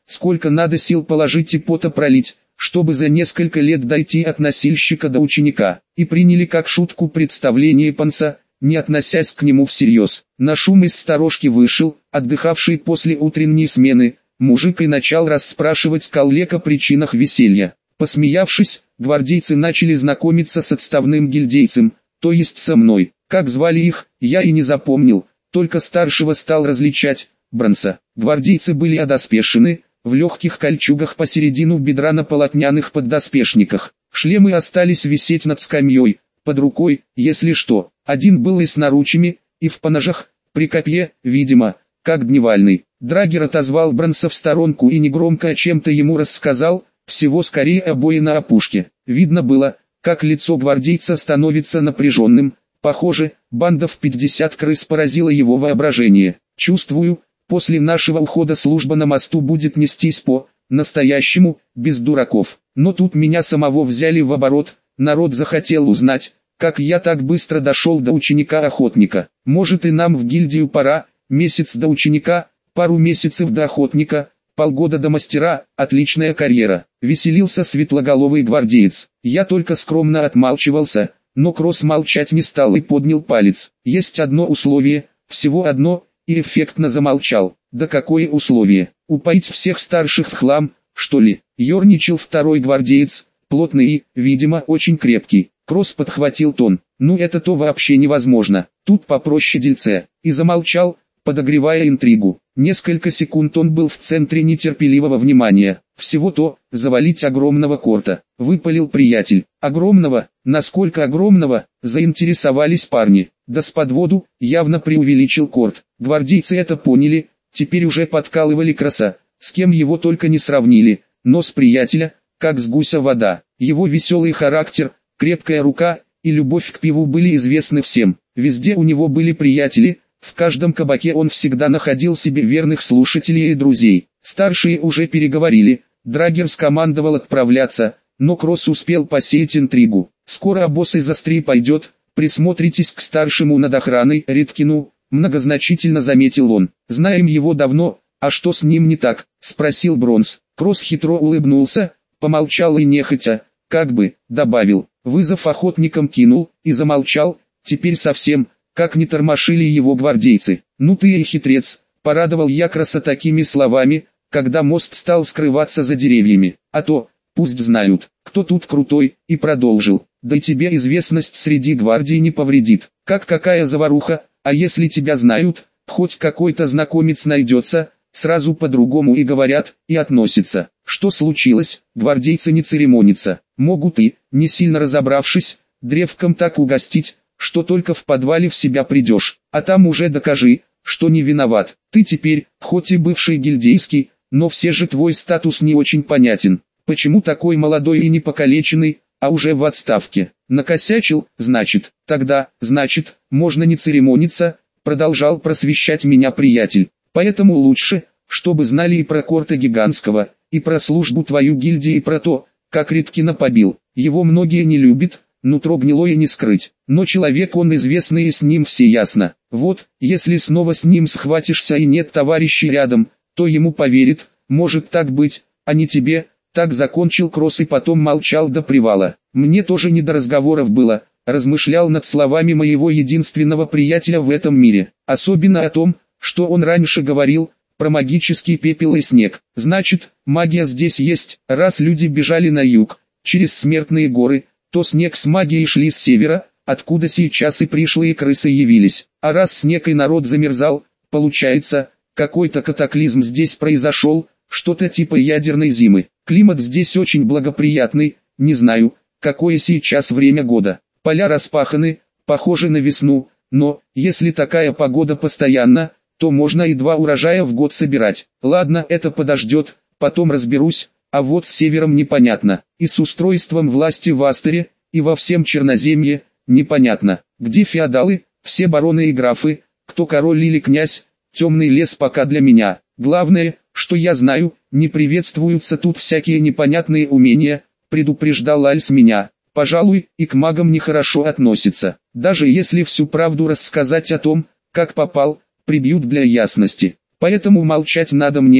сколько надо сил положить и пота пролить, чтобы за несколько лет дойти от носильщика до ученика. И приняли как шутку представление Панса, не относясь к нему всерьез. На шум из сторожки вышел, отдыхавший после утренней смены, мужик и начал расспрашивать коллег о причинах веселья. Посмеявшись, гвардейцы начали знакомиться с отставным гильдейцем, то есть со мной. Как звали их, я и не запомнил, только старшего стал различать, Бронса. Гвардейцы были одоспешены, в легких кольчугах посередину бедра на полотняных поддоспешниках. Шлемы остались висеть над скамьей, под рукой, если что. Один был и с наручами, и в поножах, при копье, видимо, как дневальный. Драгер отозвал Бронса в сторонку и негромко о чем-то ему рассказал, всего скорее обои на опушке. Видно было, как лицо гвардейца становится напряженным. Похоже, банда в пятьдесят крыс поразила его воображение. Чувствую, после нашего ухода служба на мосту будет нестись по-настоящему, без дураков. Но тут меня самого взяли в оборот, народ захотел узнать, как я так быстро дошел до ученика-охотника. Может и нам в гильдию пора, месяц до ученика, пару месяцев до охотника, полгода до мастера, отличная карьера. Веселился светлоголовый гвардеец. Я только скромно отмалчивался, но Кросс молчать не стал и поднял палец. Есть одно условие, всего одно, и эффектно замолчал. Да какое условие? Упоить всех старших в хлам, что ли? Ёрничал второй гвардеец, плотный и, видимо, очень крепкий. Кросс подхватил тон. Ну это то вообще невозможно. Тут попроще дельце. И замолчал, подогревая интригу. Несколько секунд он был в центре нетерпеливого внимания. Всего-то, завалить огромного корта. Выпалил приятель. Огромного? Насколько огромного? Заинтересовались парни. Да с подводу, явно преувеличил корт. Гвардейцы это поняли, теперь уже подкалывали Кросса. С кем его только не сравнили, но с приятеля, как с гуся вода. Его веселый характер, крепкая рука и любовь к пиву были известны всем. Везде у него были приятели. В каждом кабаке он всегда находил себе верных слушателей и друзей. Старшие уже переговорили, Драгер скомандовал отправляться, но Кросс успел посеять интригу. Скоро обоз из Астрии пойдет, присмотритесь к старшему над охраной, Редкину, многозначительно заметил он. Знаем его давно, а что с ним не так, спросил Бронс. Кросс хитро улыбнулся, помолчал и нехотя, как бы, добавил, вызов охотникам кинул, и замолчал, теперь совсем, как не тормошили его гвардейцы. Ну ты и хитрец, порадовал я Кросса такими словами, когда мост стал скрываться за деревьями. А то, пусть знают, кто тут крутой, и продолжил. Да и тебе известность среди гвардии не повредит. Как какая заваруха, а если тебя знают, хоть какой-то знакомец найдется, сразу по-другому и говорят, и относятся. Что случилось, гвардейцы не церемонятся. Могут и, не сильно разобравшись, древком так угостить, что только в подвале в себя придешь, а там уже докажи, что не виноват. Ты теперь, хоть и бывший гильдейский, но все же твой статус не очень понятен. Почему такой молодой и не покалеченный, а уже в отставке? Накосячил, значит, тогда, значит, можно не церемониться, продолжал просвещать меня приятель. Поэтому лучше, чтобы знали и про Корта Гигантского, и про службу твою гильдии, и про то, как Редкина побил. Его многие не любят, нутро гнилое не скрыть, но человек он известный и с ним все ясно. Вот, если снова с ним схватишься и нет товарищей рядом, то ему поверит, может так быть, а не тебе. Так закончил Кросс и потом молчал до привала. Мне тоже не до разговоров было, размышлял над словами моего единственного приятеля в этом мире, особенно о том, что он раньше говорил, про магический пепел и снег. Значит, магия здесь есть, раз люди бежали на юг, через смертные горы, то снег с магией шли с севера, откуда сейчас и пришлые крысы явились. А раз снег и народ замерзал, получается, какой-то катаклизм здесь произошел, что-то типа ядерной зимы. Климат здесь очень благоприятный, не знаю, какое сейчас время года. Поля распаханы, похожи на весну, но, если такая погода постоянно, то можно и два урожая в год собирать. Ладно, это подождет, потом разберусь, а вот с севером непонятно. И с устройством власти в Астере, и во всем Черноземье, непонятно. Где феодалы, все бароны и графы, кто король или князь, темный лес пока для меня. Главное, что я знаю, не приветствуются тут всякие непонятные умения, предупреждал Альс меня. Пожалуй, и к магам нехорошо относится. Даже если всю правду рассказать о том, как попал, прибьют для ясности. Поэтому молчать надо мне,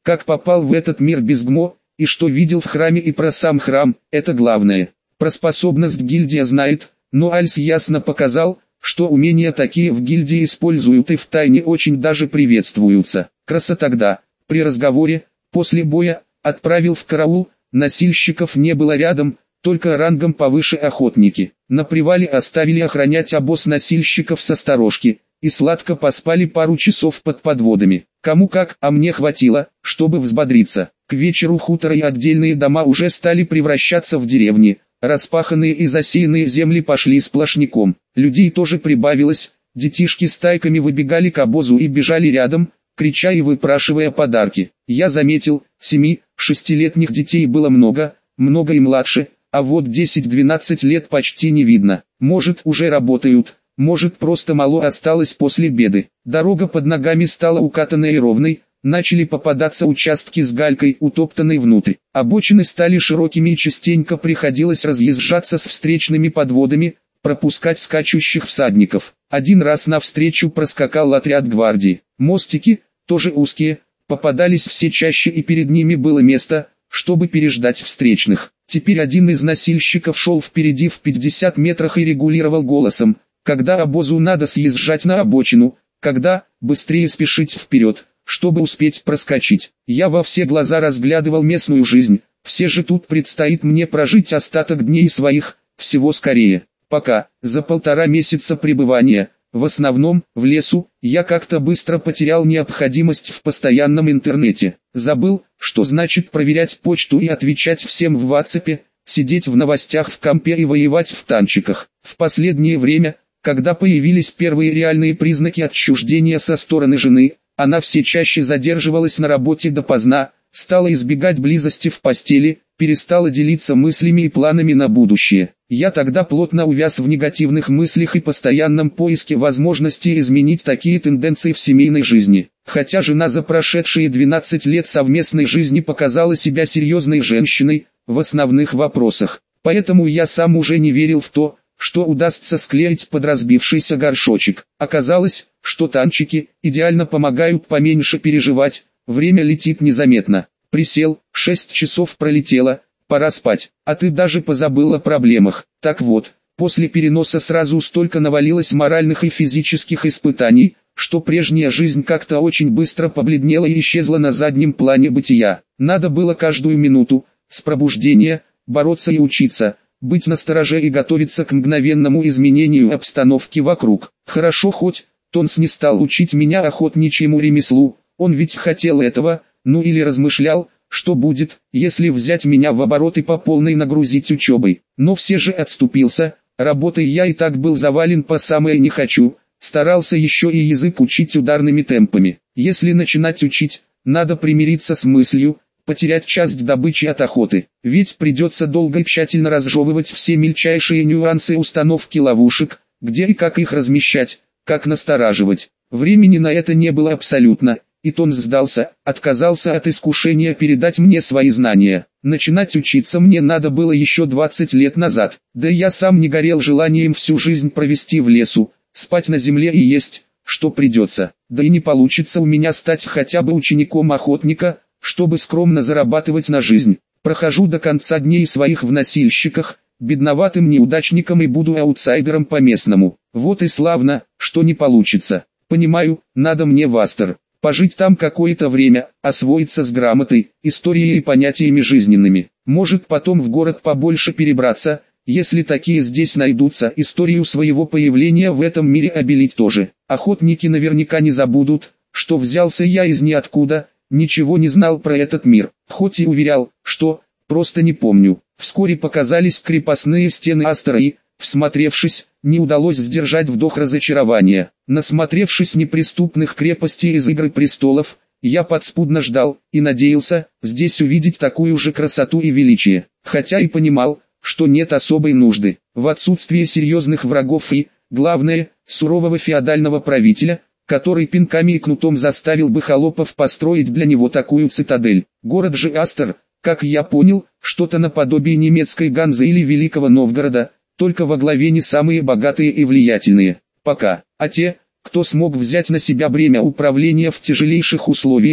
Как попал в этот мир без ГМО, и что видел в храме и про сам храм, это главное. Про способность гильдия знает, но Альс ясно показал, что умения такие в гильдии используют и втайне очень даже приветствуются. Краса тогда, при разговоре, после боя, отправил в караул, носильщиков не было рядом, только рангом повыше охотники. На привале оставили охранять обоз носильщиков со сторожки, и сладко поспали пару часов под подводами. Кому как, а мне хватило, чтобы взбодриться. К вечеру хутор и отдельные дома уже стали превращаться в деревни, распаханные и засеянные земли пошли сплошняком. Людей тоже прибавилось, детишки стайками выбегали к обозу и бежали рядом, крича и выпрашивая подарки. Я заметил, семи-шестилетних детей было много, много и младше, а вот десять-двенадцать лет почти не видно. Может, уже работают, может, просто мало осталось после беды. Дорога под ногами стала укатанной и ровной, начали попадаться участки с галькой, утоптанной внутрь. Обочины стали широкими и частенько приходилось разъезжаться с встречными подводами, пропускать скачущих всадников. Один раз навстречу проскакал отряд гвардии. Мостики, тоже узкие, попадались все чаще, и перед ними было место, чтобы переждать встречных. Теперь один из носильщиков шел впереди в пятидесяти метрах и регулировал голосом, когда обозу надо съезжать на обочину, когда быстрее спешить вперед, чтобы успеть проскочить. Я во все глаза разглядывал местную жизнь, все же тут предстоит мне прожить остаток дней своих, всего скорее. Пока, за полтора месяца пребывания, в основном, в лесу, я как-то быстро потерял необходимость в постоянном интернете. Забыл, что значит проверять почту и отвечать всем в WhatsApp, сидеть в новостях в компе и воевать в танчиках. В последнее время, когда появились первые реальные признаки отчуждения со стороны жены, она все чаще задерживалась на работе допоздна, стала избегать близости в постели, перестала делиться мыслями и планами на будущее. Я тогда плотно увяз в негативных мыслях и постоянном поиске возможности изменить такие тенденции в семейной жизни. Хотя жена за прошедшие двенадцать лет совместной жизни показала себя серьезной женщиной в основных вопросах. Поэтому я сам уже не верил в то, что удастся склеить под разбившийся горшочек. Оказалось, что танчики идеально помогают поменьше переживать, время летит незаметно. Присел, шесть часов пролетело, пора спать, а ты даже позабыл о проблемах. Так вот, после переноса сразу столько навалилось моральных и физических испытаний, что прежняя жизнь как-то очень быстро побледнела и исчезла на заднем плане бытия. Надо было каждую минуту, с пробуждения, бороться и учиться, быть настороже и готовиться к мгновенному изменению обстановки вокруг. Хорошо хоть, Тонс не стал учить меня охотничьему ремеслу, он ведь хотел этого, ну или размышлял, что будет, если взять меня в оборот и по полной нагрузить учебой. Но все же отступился, работой я и так был завален по самое не хочу, старался еще и язык учить ударными темпами. Если начинать учить, надо примириться с мыслью, потерять часть добычи от охоты, ведь придется долго и тщательно разжевывать все мельчайшие нюансы установки ловушек, где и как их размещать, как настораживать. Времени на это не было абсолютно, и Тонс сдался, отказался от искушения передать мне свои знания. Начинать учиться мне надо было еще двадцать лет назад, да и я сам не горел желанием всю жизнь провести в лесу, спать на земле и есть, что придется. Да и не получится у меня стать хотя бы учеником охотника, чтобы скромно зарабатывать на жизнь. Прохожу до конца дней своих в носильщиках, бедноватым неудачником, и буду аутсайдером по местному. Вот и славно, что не получится. Понимаю, надо мне в Астер, пожить там какое-то время, освоиться с грамотой, историей и понятиями жизненными. Может потом в город побольше перебраться, если такие здесь найдутся, историю своего появления в этом мире обелить тоже. Охотники наверняка не забудут, что взялся я из ниоткуда, ничего не знал про этот мир, хоть и уверял, что просто не помню. Вскоре показались крепостные стены Астера и, всмотревшись, не удалось сдержать вдох разочарования. Насмотревшись неприступных крепостей из «Игры престолов», я подспудно ждал и надеялся здесь увидеть такую же красоту и величие, хотя и понимал, что нет особой нужды. В отсутствие серьезных врагов и, главное, сурового феодального правителя, который пинками и кнутом заставил бы холопов построить для него такую цитадель. Город же Астер, как я понял, что-то наподобие немецкой Ганзы или Великого Новгорода, только во главе не самые богатые и влиятельные, пока, а те, кто смог взять на себя бремя управления в тяжелейших условиях,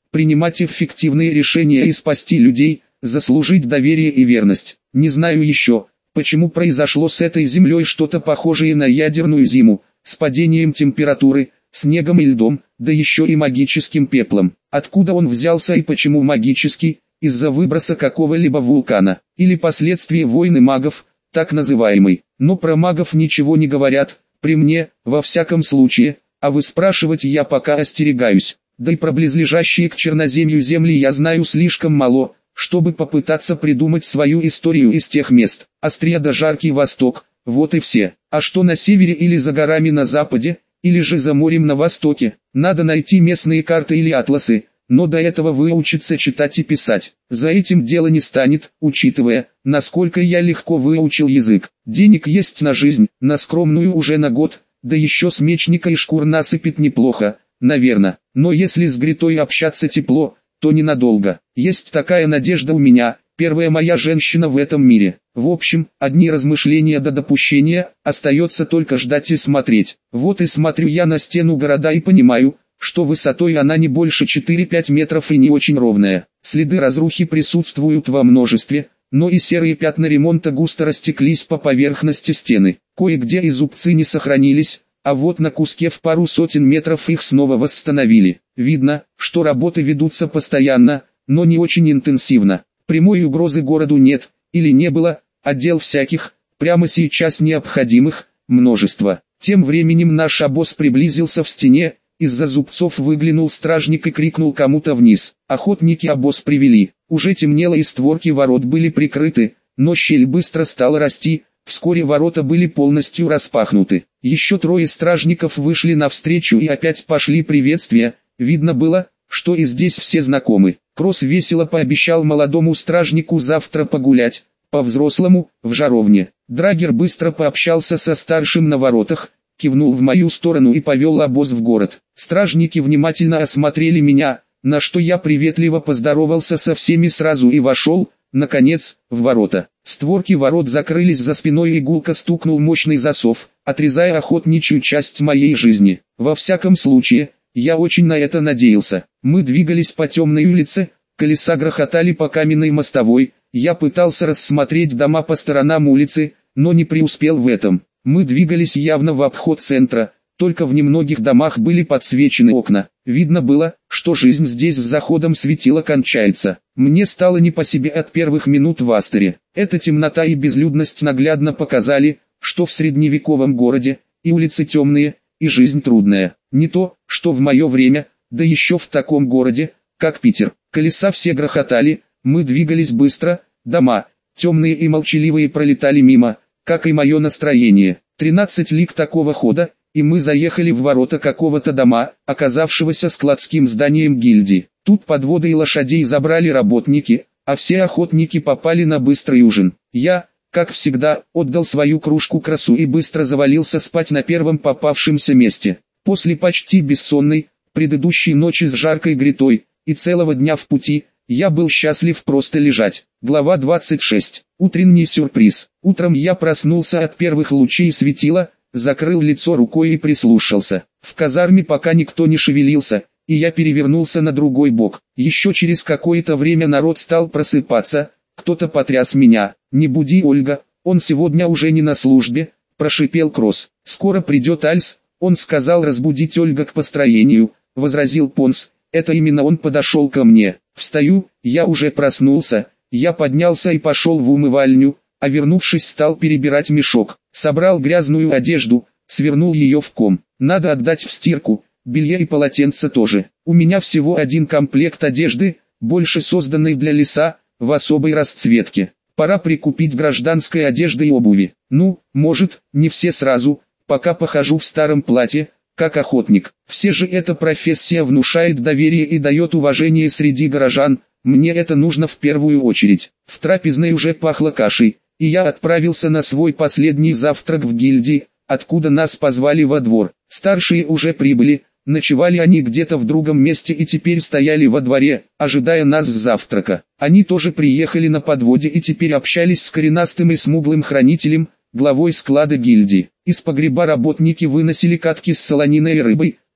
принимать эффективные решения и спасти людей, заслужить доверие и верность. Не знаю еще, почему произошло с этой землей что-то похожее на ядерную зиму, с падением температуры, снегом и льдом, да еще и магическим пеплом. Откуда он взялся и почему магический? Из-за выброса какого-либо вулкана, или последствия войны магов, так называемой. Но про магов ничего не говорят, при мне, во всяком случае, а вы спрашивать я пока остерегаюсь. Да и про близлежащие к Черноземью земли я знаю слишком мало, чтобы попытаться придумать свою историю из тех мест. Острия жаркий восток, вот и все. А что на севере или за горами на западе, или же за морем на востоке? Надо найти местные карты или атласы. Но до этого выучиться читать и писать. За этим дело не станет, учитывая, насколько я легко выучил язык. Денег есть на жизнь, на скромную уже на год, да еще с мечника и шкур насыпет неплохо, наверное. Но если с Гритой общаться тепло, то ненадолго. Есть такая надежда у меня, первая моя женщина в этом мире. В общем, одни размышления до допущения, остается только ждать и смотреть. Вот и смотрю я на стену города и понимаю, что высотой она не больше четыре-пять метров и не очень ровная. Следы разрухи присутствуют во множестве, но и серые пятна ремонта густо растеклись по поверхности стены. Кое-где и зубцы не сохранились, а вот на куске в пару сотен метров их снова восстановили. Видно, что работы ведутся постоянно, но не очень интенсивно. Прямой угрозы городу нет, или не было, а дел всяких, прямо сейчас необходимых, множество. Тем временем наш обоз приблизился в стене. Из-за зубцов выглянул стражник и крикнул кому-то вниз. Охотники обоз привели. Уже темнело и створки ворот были прикрыты, но щель быстро стала расти, вскоре ворота были полностью распахнуты. Еще трое стражников вышли навстречу и опять пошли приветствия, видно было, что и здесь все знакомы. Кросс весело пообещал молодому стражнику завтра погулять, по-взрослому, в жаровне. Драгер быстро пообщался со старшим на воротах, кивнул в мою сторону и повел обоз в город. Стражники внимательно осмотрели меня, на что я приветливо поздоровался со всеми сразу и вошел, наконец, в ворота. Створки ворот закрылись за спиной и гулко стукнул мощный засов, отрезая охотничью часть моей жизни. Во всяком случае, я очень на это надеялся. Мы двигались по темной улице, колеса грохотали по каменной мостовой, я пытался рассмотреть дома по сторонам улицы, но не преуспел в этом. Мы двигались явно в обход центра, только в немногих домах были подсвечены окна. Видно было, что жизнь здесь с заходом светила кончается. Мне стало не по себе от первых минут в Астере. Эта темнота и безлюдность наглядно показали, что в средневековом городе и улицы темные, и жизнь трудная. Не то, что в мое время, да еще в таком городе, как Питер. Колеса все грохотали, мы двигались быстро, дома, темные и молчаливые, пролетали мимо, как и мое настроение. Тринадцать лиг такого хода, и мы заехали в ворота какого-то дома, оказавшегося складским зданием гильдии. Тут подводы и лошадей забрали работники, а все охотники попали на быстрый ужин. Я, как всегда, отдал свою кружку Кросу и быстро завалился спать на первом попавшемся месте. После почти бессонной, предыдущей ночи с жаркой Гритой, и целого дня в пути, я был счастлив просто лежать. Глава двадцать шесть. Утренний сюрприз. Утром я проснулся от первых лучей светила, закрыл лицо рукой и прислушался. В казарме пока никто не шевелился, и я перевернулся на другой бок. Еще через какое-то время народ стал просыпаться, кто-то потряс меня. «Не буди Ольга, он сегодня уже не на службе», – прошипел Кросс. «Скоро придет Альс», – он сказал разбудить Ольга к построению, – возразил Понс. Это именно он подошел ко мне. Встаю, я уже проснулся, я поднялся и пошел в умывальню, а вернувшись стал перебирать мешок. Собрал грязную одежду, свернул ее в ком. Надо отдать в стирку, белье и полотенце тоже. У меня всего один комплект одежды, больше созданный для леса, в особой расцветке. Пора прикупить гражданской одежды и обуви. Ну, может, не все сразу, пока похожу в старом платье, как охотник. Все же эта профессия внушает доверие и дает уважение среди горожан, мне это нужно в первую очередь. В трапезной уже пахло кашей, и я отправился на свой последний завтрак в гильдии, откуда нас позвали во двор. Старшие уже прибыли, ночевали они где-то в другом месте и теперь стояли во дворе, ожидая нас с завтрака. Они тоже приехали на подводе и теперь общались с коренастым и смуглым хранителем, главой склада гильдии. Из погреба работники выносили катки с солониной и рыбой,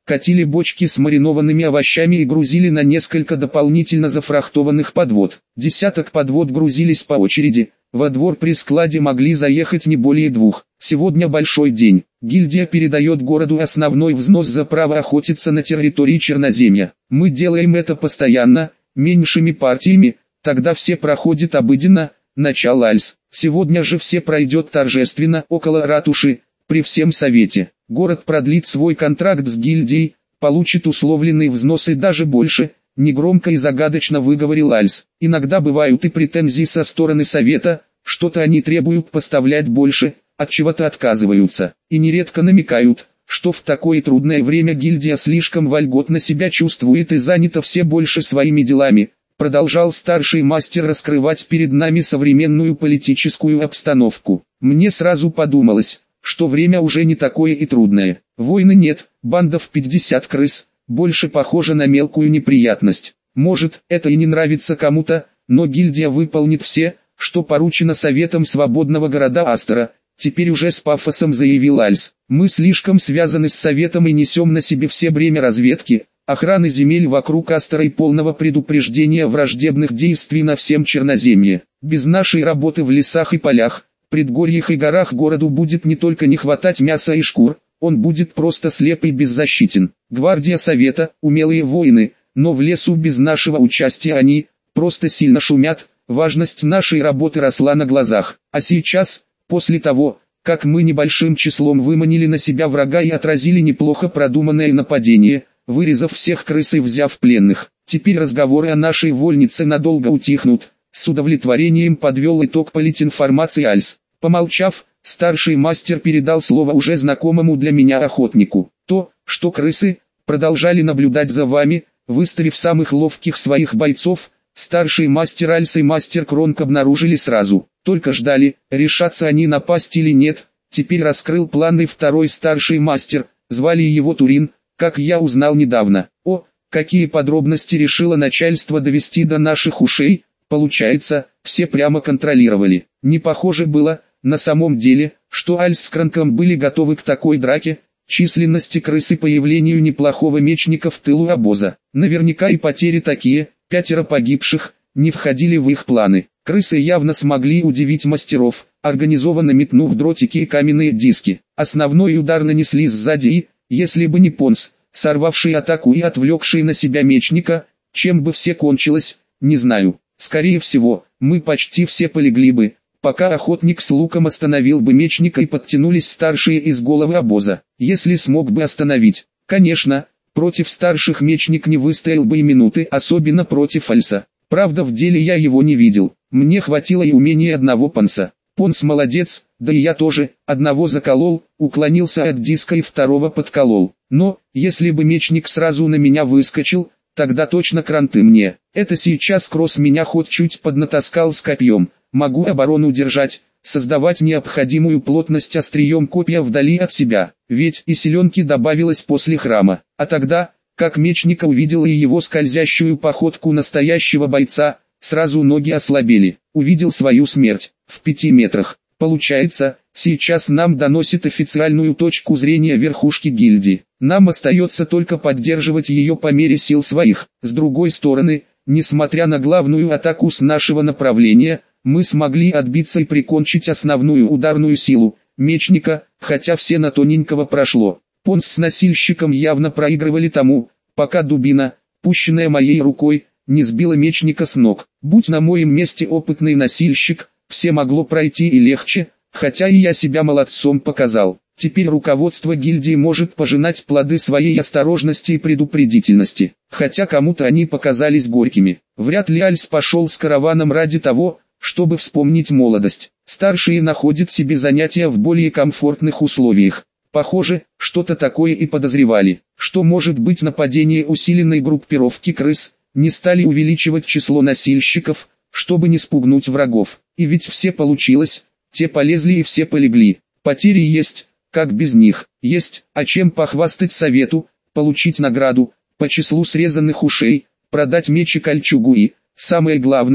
катили бочки с маринованными овощами и грузили на несколько дополнительно зафрахтованных подвод. Десяток подвод грузились по очереди, во двор при складе могли заехать не более двух. Сегодня большой день. Гильдия передает городу основной взнос за право охотиться на территории Черноземья. Мы делаем это постоянно, меньшими партиями, тогда все проходит обыденно, начал Альс. Сегодня же все пройдет торжественно, около ратуши, при всем совете. Город продлит свой контракт с гильдией, получит условленные взносы даже больше, негромко и загадочно выговорил Альс. Иногда бывают и претензии со стороны совета, что-то они требуют поставлять больше, от чего-то отказываются, и нередко намекают, что в такое трудное время гильдия слишком вольготно себя чувствует и занята все больше своими делами. Продолжал старший мастер раскрывать перед нами современную политическую обстановку. Мне сразу подумалось, что время уже не такое и трудное. Войны нет, банда в пятьдесят крыс, больше похоже на мелкую неприятность. Может, это и не нравится кому-то, но гильдия выполнит все, что поручено советом свободного города Астера. Теперь уже с пафосом заявил Альс. Мы слишком связаны с советом и несем на себе все бремя разведки, охраны земель вокруг Астера и полного предупреждения враждебных действий на всем Черноземье. Без нашей работы в лесах и полях, предгорьях и горах городу будет не только не хватать мяса и шкур, он будет просто слеп и беззащитен. Гвардия совета, умелые воины, но в лесу без нашего участия они, просто сильно шумят, важность нашей работы росла на глазах. А сейчас, после того, как мы небольшим числом выманили на себя врага и отразили неплохо продуманное нападение, вырезав всех крыс и взяв пленных, теперь разговоры о нашей вольнице надолго утихнут. С удовлетворением подвел итог политинформации Альс. Помолчав, старший мастер передал слово уже знакомому для меня охотнику. То, что крысы продолжали наблюдать за вами, выставив самых ловких своих бойцов, старший мастер Альс и мастер Кронк обнаружили сразу. Только ждали, решатся они напасть или нет. Теперь раскрыл планы второй старший мастер, звали его Турин, как я узнал недавно. О, какие подробности решило начальство довести до наших ушей. Получается, все прямо контролировали. Не похоже было, на самом деле, что Альс с Кронком были готовы к такой драке. Численности крыс и появлению неплохого мечника в тылу обоза. Наверняка и потери такие, пятеро погибших, не входили в их планы. Крысы явно смогли удивить мастеров, организованно метнув дротики и каменные диски. Основной удар нанесли сзади и, если бы не Понс, сорвавший атаку и отвлекший на себя мечника, чем бы все кончилось, не знаю. Скорее всего, мы почти все полегли бы, пока охотник с луком остановил бы мечника и подтянулись старшие из головы обоза. Если смог бы остановить, конечно, против старших мечник не выстоял бы и минуты, особенно против Альса. Правда, в деле я его не видел, мне хватило и умения одного Понса. Понс молодец, да и я тоже, одного заколол, уклонился от диска и второго подколол. Но, если бы мечник сразу на меня выскочил, тогда точно кранты мне. Это сейчас Кросс меня хоть чуть поднатаскал с копьем, могу оборону держать, создавать необходимую плотность острием копья вдали от себя, ведь и силенки добавилось после храма. А тогда, как мечника увидел и его скользящую походку настоящего бойца, сразу ноги ослабели, увидел свою смерть, в пяти метрах. Получается, сейчас нам доносит официальную точку зрения верхушки гильдии. Нам остается только поддерживать ее по мере сил своих. С другой стороны, несмотря на главную атаку с нашего направления, мы смогли отбиться и прикончить основную ударную силу мечника, хотя все на тоненького прошло. Понс с носильщиком явно проигрывали тому, пока дубина, пущенная моей рукой, не сбила мечника с ног. Будь на моем месте опытный носильщик, все могло пройти и легче, хотя и я себя молодцом показал. Теперь руководство гильдии может пожинать плоды своей осторожности и предупредительности, хотя кому-то они показались горькими. Вряд ли Альс пошел с караваном ради того, чтобы вспомнить молодость. Старшие находят себе занятия в более комфортных условиях. Похоже, что-то такое и подозревали, что может быть нападение усиленной группировки крыс, не стали увеличивать число носильщиков, чтобы не спугнуть врагов. И ведь все получилось, те полезли и все полегли. Потери есть, как без них, есть, а чем похвастать совету, получить награду, по числу срезанных ушей, продать меч и кольчугу и, самое главное,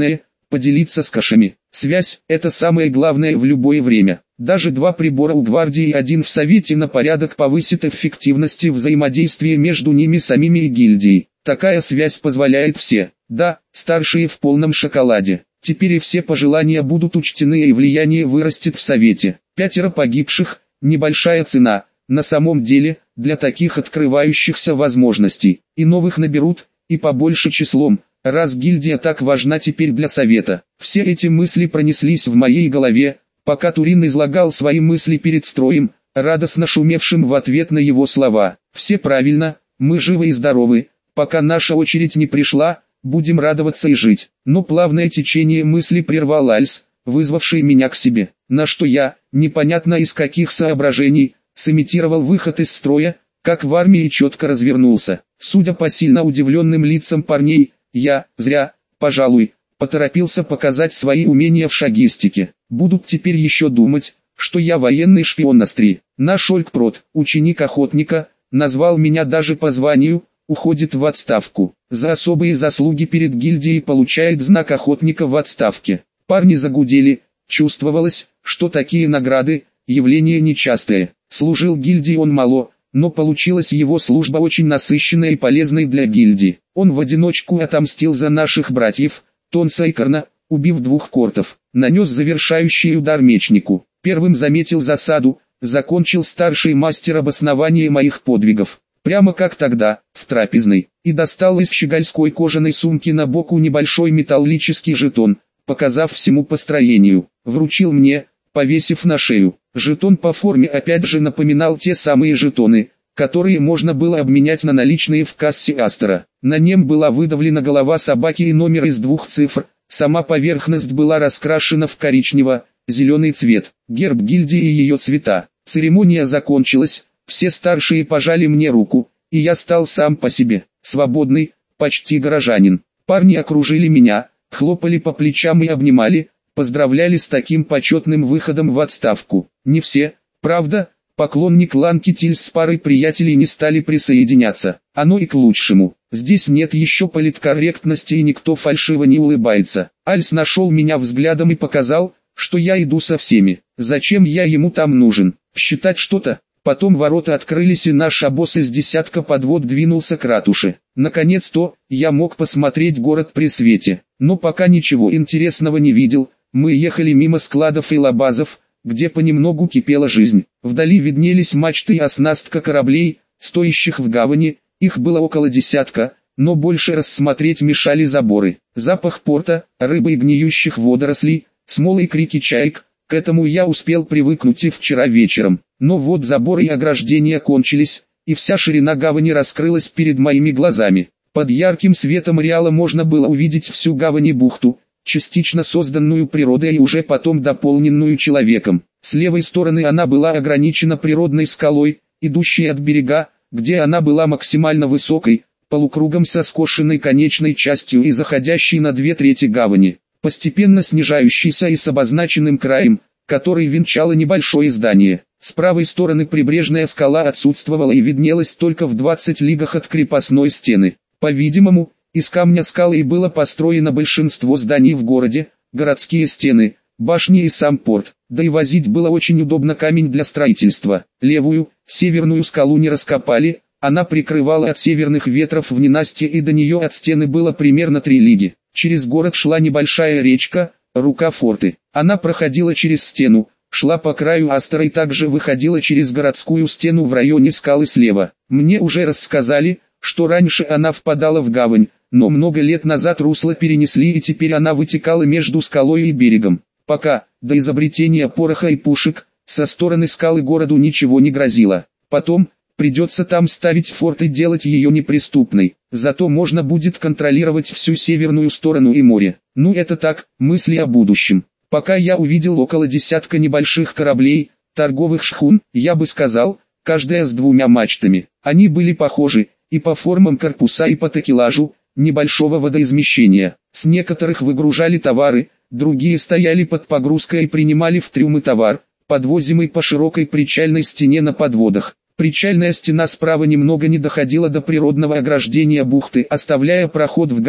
поделиться с кашами. Связь – это самое главное в любое время. Даже два прибора у гвардии и один в совете на порядок повысит эффективность взаимодействия между ними самими и гильдией. Такая связь позволяет все. Да, старшие в полном шоколаде. Теперь и все пожелания будут учтены и влияние вырастет в совете. Пятеро погибших – небольшая цена. На самом деле, для таких открывающихся возможностей. И новых наберут, и побольше числом. Раз гильдия так важна теперь для совета. Все эти мысли пронеслись в моей голове, пока Турин излагал свои мысли перед строем, радостно шумевшим в ответ на его слова. Все правильно, мы живы и здоровы, пока наша очередь не пришла, будем радоваться и жить. Но плавное течение мысли прервал Альс, вызвавший меня к себе. На что я, непонятно из каких соображений, сымитировал выход из строя, как в армии четко развернулся. Судя по сильно удивленным лицам парней, я, зря, пожалуй, поторопился показать свои умения в шагистике. Будут теперь еще думать, что я военный шпион на стри. Наш Олькпрот, ученик охотника, назвал меня даже по званию, уходит в отставку. За особые заслуги перед гильдией получает знак охотника в отставке. Парни загудели, чувствовалось, что такие награды – явление нечастое. Служил гильдии он мало, но получилась его служба очень насыщенной и полезной для гильдии. Он в одиночку отомстил за наших братьев, Тонса и Карна, убив двух кортов, нанес завершающий удар мечнику. Первым заметил засаду, закончил старший мастер обоснования моих подвигов. Прямо как тогда, в трапезной, и достал из щегольской кожаной сумки на боку небольшой металлический жетон, показав всему построению. Вручил мне, повесив на шею. Жетон по форме опять же напоминал те самые жетоны, которые можно было обменять на наличные в кассе Астера. На нем была выдавлена голова собаки и номер из двух цифр, сама поверхность была раскрашена в коричнево-зеленый цвет, герб гильдии и ее цвета. Церемония закончилась, все старшие пожали мне руку, и я стал сам по себе, свободный, почти горожанин. Парни окружили меня, хлопали по плечам и обнимали, поздравляли с таким почетным выходом в отставку. Не все, правда, поклонник Ланки Тильс с парой приятелей не стали присоединяться. Оно и к лучшему. Здесь нет еще политкорректности и никто фальшиво не улыбается. Альс нашел меня взглядом и показал, что я иду со всеми. Зачем я ему там нужен? Считать что-то? Потом ворота открылись и наш обоз из десятка подвод двинулся к ратуше. Наконец-то, я мог посмотреть город при свете. Но пока ничего интересного не видел. Мы ехали мимо складов и лабазов, где понемногу кипела жизнь. Вдали виднелись мачты и оснастка кораблей, стоящих в гавани, их было около десятка, но больше рассмотреть мешали заборы. Запах порта, рыбы и гниющих водорослей, смолы и крики чаек, к этому я успел привыкнуть и вчера вечером. Но вот заборы и ограждения кончились, и вся ширина гавани раскрылась перед моими глазами. Под ярким светом Реала можно было увидеть всю гавань и бухту, частично созданную природой и уже потом дополненную человеком. С левой стороны она была ограничена природной скалой, идущей от берега, где она была максимально высокой, полукругом со скошенной конечной частью и заходящей на две трети гавани, постепенно снижающейся и с обозначенным краем, который венчало небольшое здание. С правой стороны прибрежная скала отсутствовала и виднелась только в двадцати лигах от крепостной стены. По-видимому, из камня скалы и было построено большинство зданий в городе, городские стены, башни и сам порт, да и возить было очень удобно камень для строительства. Левую, северную скалу не раскопали, она прикрывала от северных ветров в ненастье и до нее от стены было примерно три лиги. Через город шла небольшая речка, рука Форты. Она проходила через стену, шла по краю Астера и также выходила через городскую стену в районе скалы слева. Мне уже рассказали, что раньше она впадала в гавань, но много лет назад русло перенесли и теперь она вытекала между скалой и берегом. Пока, до изобретения пороха и пушек, со стороны скалы городу ничего не грозило. Потом, придется там ставить форт и делать ее неприступной. Зато можно будет контролировать всю северную сторону и море. Ну это так, мысли о будущем. Пока я увидел около десятка небольших кораблей, торговых шхун, я бы сказал, каждая с двумя мачтами. Они были похожи, и по формам корпуса и по такелажу, небольшого водоизмещения. С некоторых выгружали товары, другие стояли под погрузкой и принимали в трюмы товар, подвозимый по широкой причальной стене на подводах. Причальная стена справа немного не доходила до природного ограждения бухты, оставляя проход в гавань,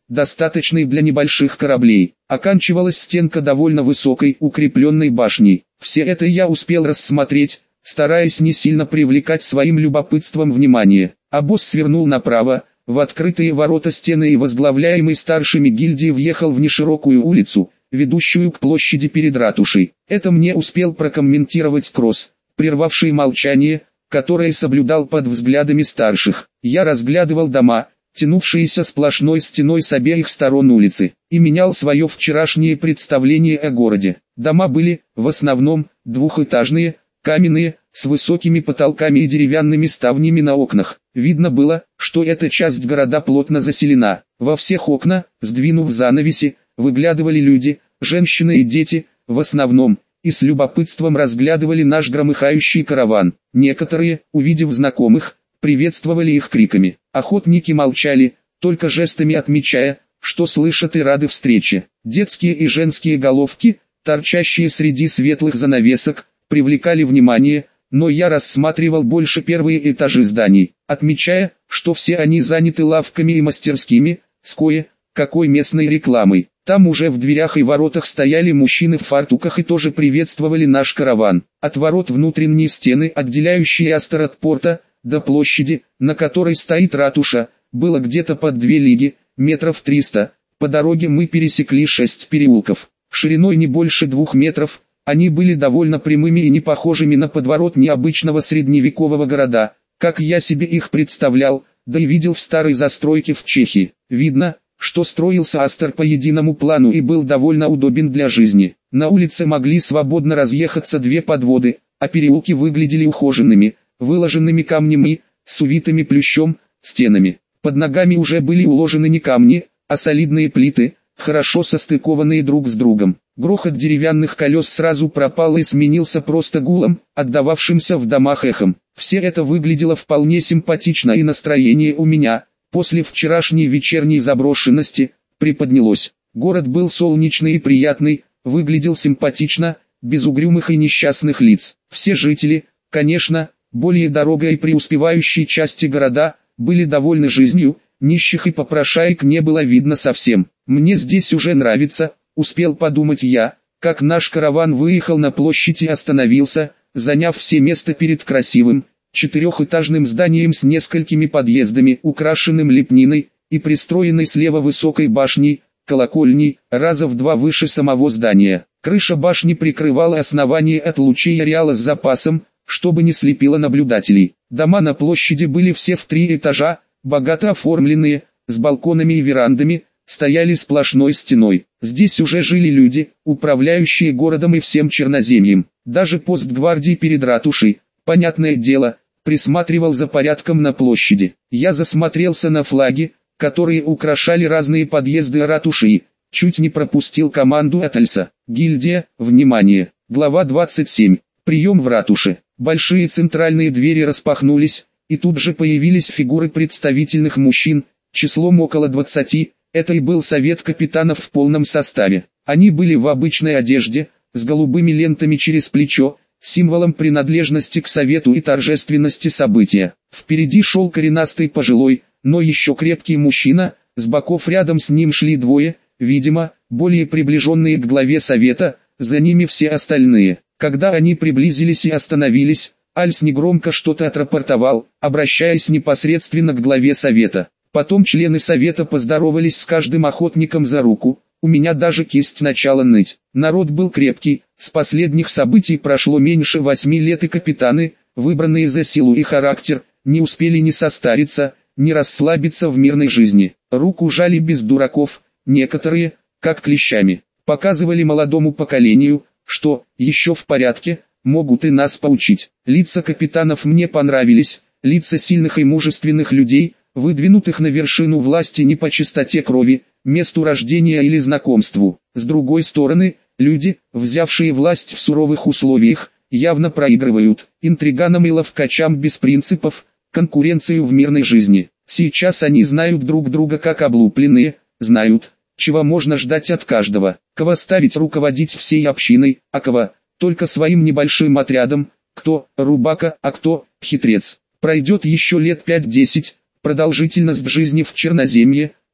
достаточной для небольших кораблей. Оканчивалась стенка довольно высокой, укрепленной башней. Все это я успел рассмотреть, стараясь не сильно привлекать своим любопытством внимание. А босс свернул направо, в открытые ворота стены и возглавляемый старшими гильдии въехал в неширокую улицу, ведущую к площади перед ратушей. Это мне успел прокомментировать Кросс, прервавший молчание, которое соблюдал под взглядами старших. Я разглядывал дома, тянувшиеся сплошной стеной с обеих сторон улицы, и менял свое вчерашнее представление о городе. Дома были, в основном, двухэтажные, каменные, с высокими потолками и деревянными ставнями на окнах. Видно было, что эта часть города плотно заселена. Во всех окна, сдвинув занавеси, выглядывали люди, женщины и дети, в основном, и с любопытством разглядывали наш громыхающий караван. Некоторые, увидев знакомых, приветствовали их криками. Охотники молчали, только жестами отмечая, что слышат и рады встрече. Детские и женские головки, торчащие среди светлых занавесок, привлекали внимание, но я рассматривал больше первые этажи зданий, отмечая, что все они заняты лавками и мастерскими, с кое-какой местной рекламой. Там уже в дверях и воротах стояли мужчины в фартуках и тоже приветствовали наш караван. От ворот внутренние стены, отделяющие Астер от порта, до площади, на которой стоит ратуша, было где-то под две лиги, метров триста. По дороге мы пересекли шесть переулков, шириной не больше двух метров. Они были довольно прямыми и не похожими на подворот необычного средневекового города, как я себе их представлял, да и видел в старой застройке в Чехии. Видно, что строился Астер по единому плану и был довольно удобен для жизни. На улице могли свободно разъехаться две подводы, а переулки выглядели ухоженными, выложенными камнями, с увитыми плющом, стенами. Под ногами уже были уложены не камни, а солидные плиты, хорошо состыкованные друг с другом. Грохот деревянных колес сразу пропал и сменился просто гулом, отдававшимся в домах эхом. Все это выглядело вполне симпатично, и настроение у меня, после вчерашней вечерней заброшенности, приподнялось. Город был солнечный и приятный, выглядел симпатично, без угрюмых и несчастных лиц. Все жители, конечно, более дорогой и преуспевающей части города, были довольны жизнью, нищих и попрошаек не было видно совсем. Мне здесь уже нравится, успел подумать я, как наш караван выехал на площадь и остановился, заняв все место перед красивым, четырехэтажным зданием с несколькими подъездами, украшенным лепниной, и пристроенной слева высокой башней, колокольней, раза в два выше самого здания. Крыша башни прикрывала основание от лучей ареала с запасом, чтобы не слепило наблюдателей. Дома на площади были все в три этажа, богато оформленные, с балконами и верандами, стояли сплошной стеной. Здесь уже жили люди, управляющие городом и всем Черноземьем. Даже пост гвардии перед ратушей, понятное дело, присматривал за порядком на площади. Я засмотрелся на флаги, которые украшали разные подъезды ратуши, и чуть не пропустил команду Ательса. Гильдия, внимание! Глава двадцать семь. Прием в ратуше. Большие центральные двери распахнулись, и тут же появились фигуры представительных мужчин, числом около двадцати. Это и был совет капитанов в полном составе. Они были в обычной одежде, с голубыми лентами через плечо, символом принадлежности к совету и торжественности события. Впереди шел коренастый пожилой, но еще крепкий мужчина, с боков рядом с ним шли двое, видимо, более приближенные к главе совета, за ними все остальные. Когда они приблизились и остановились, Альс негромко что-то отрапортовал, обращаясь непосредственно к главе совета. Потом члены совета поздоровались с каждым охотником за руку, у меня даже кисть начала ныть. Народ был крепкий, с последних событий прошло меньше восьми лет, и капитаны, выбранные за силу и характер, не успели ни состариться, ни расслабиться в мирной жизни. Руку жали без дураков, некоторые, как клещами, показывали молодому поколению, что, еще в порядке, могут и нас поучить. Лица капитанов мне понравились, лица сильных и мужественных людей, выдвинутых на вершину власти не по чистоте крови, месту рождения или знакомству. С другой стороны, люди, взявшие власть в суровых условиях, явно проигрывают интриганам и ловкачам без принципов, конкуренцию в мирной жизни. Сейчас они знают друг друга как облупленные, знают, чего можно ждать от каждого, кого ставить руководить всей общиной, а кого только своим небольшим отрядом, кто рубака, а кто хитрец. Пройдет еще лет пять-десять, продолжительность жизни в Черноземье,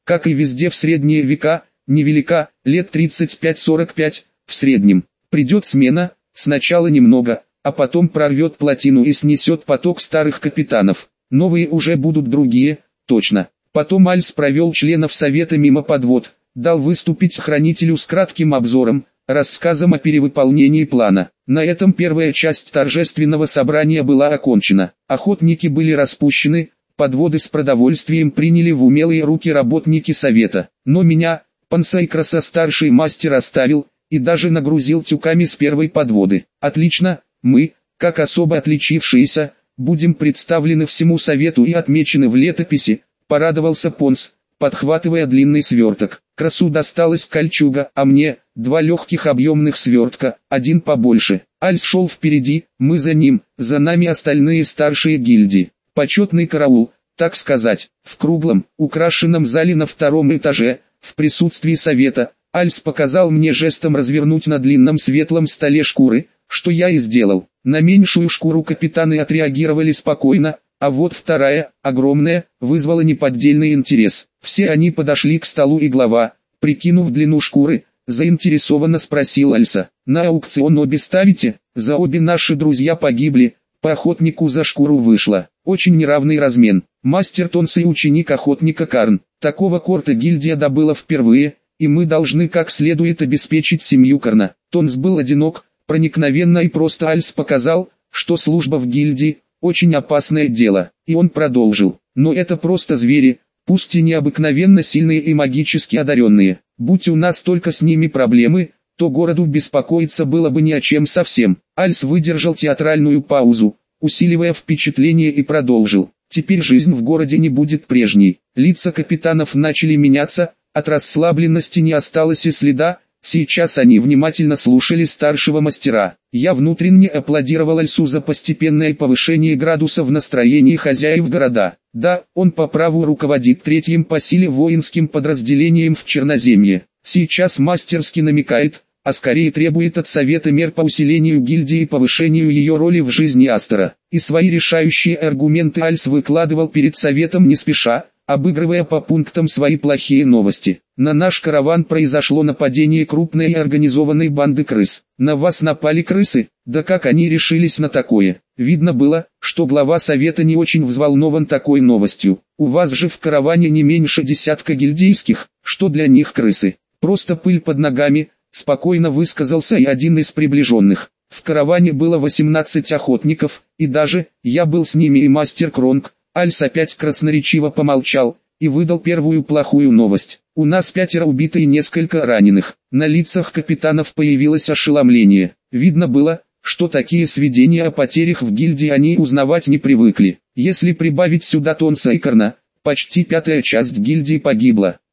как и везде в средние века, невелика, лет тридцать пять сорок пять, в среднем. Придет смена, сначала немного, а потом прорвет плотину и снесет поток старых капитанов. Новые уже будут другие, точно. Потом Альс провел членов совета мимо подвод, дал выступить хранителю с кратким обзором, рассказом о перевыполнении плана. На этом первая часть торжественного собрания была окончена. Охотники были распущены, подводы с продовольствием приняли в умелые руки работники совета. Но меня, Пансайкраса старший мастер оставил, и даже нагрузил тюками с первой подводы. Отлично, мы, как особо отличившиеся, будем представлены всему совету и отмечены в летописи, порадовался Понс, подхватывая длинный сверток. Красу досталась кольчуга, а мне – два легких объемных свертка, один побольше. Альс шел впереди, мы за ним, за нами остальные старшие гильдии. Почетный караул, так сказать, в круглом, украшенном зале на втором этаже, в присутствии совета. Альс показал мне жестом развернуть на длинном светлом столе шкуры, что я и сделал. На меньшую шкуру капитаны отреагировали спокойно, а вот вторая, огромная, вызвала неподдельный интерес. Все они подошли к столу, и глава, прикинув длину шкуры, заинтересованно спросил Альса: «На аукцион обе ставите? За обе наши друзья погибли, по охотнику за шкуру вышло. Очень неравный размен. Мастер Тонс и ученик охотника Карн. Такого корта гильдия добыла впервые, и мы должны как следует обеспечить семью Карна». Тонс был одинок, проникновенно и просто Альс показал, что служба в гильдии – очень опасное дело, и он продолжил: «Но это просто звери, пусть и необыкновенно сильные и магически одаренные. Будь у нас только с ними проблемы, то городу беспокоиться было бы ни о чем совсем». Альс выдержал театральную паузу, усиливая впечатление, и продолжил: «Теперь жизнь в городе не будет прежней. Лица капитанов начали меняться, от расслабленности не осталось и следа. Сейчас они внимательно слушали старшего мастера. Я внутренне аплодировал Альсу за постепенное повышение градуса в настроении хозяев города. Да, он по праву руководит третьим по силе воинским подразделением в Черноземье. Сейчас мастерски намекает, а скорее требует от совета мер по усилению гильдии и повышению ее роли в жизни Астера. И свои решающие аргументы Альс выкладывал перед советом не спеша, обыгрывая по пунктам свои плохие новости. На наш караван произошло нападение крупной и организованной банды крыс. На вас напали крысы? Да как они решились на такое? Видно было, что глава совета не очень взволнован такой новостью. У вас же в караване не меньше десятка гильдейских, что для них крысы? Просто пыль под ногами, спокойно высказался и один из приближенных. В караване было восемнадцать охотников, и даже, я был с ними и мастер Кронг. Альс опять красноречиво помолчал и выдал первую плохую новость. У нас пятеро убиты и несколько раненых. На лицах капитанов появилось ошеломление. Видно было, что такие сведения о потерях в гильдии они узнавать не привыкли. Если прибавить сюда Тонса и Карна, почти пятая часть гильдии погибла.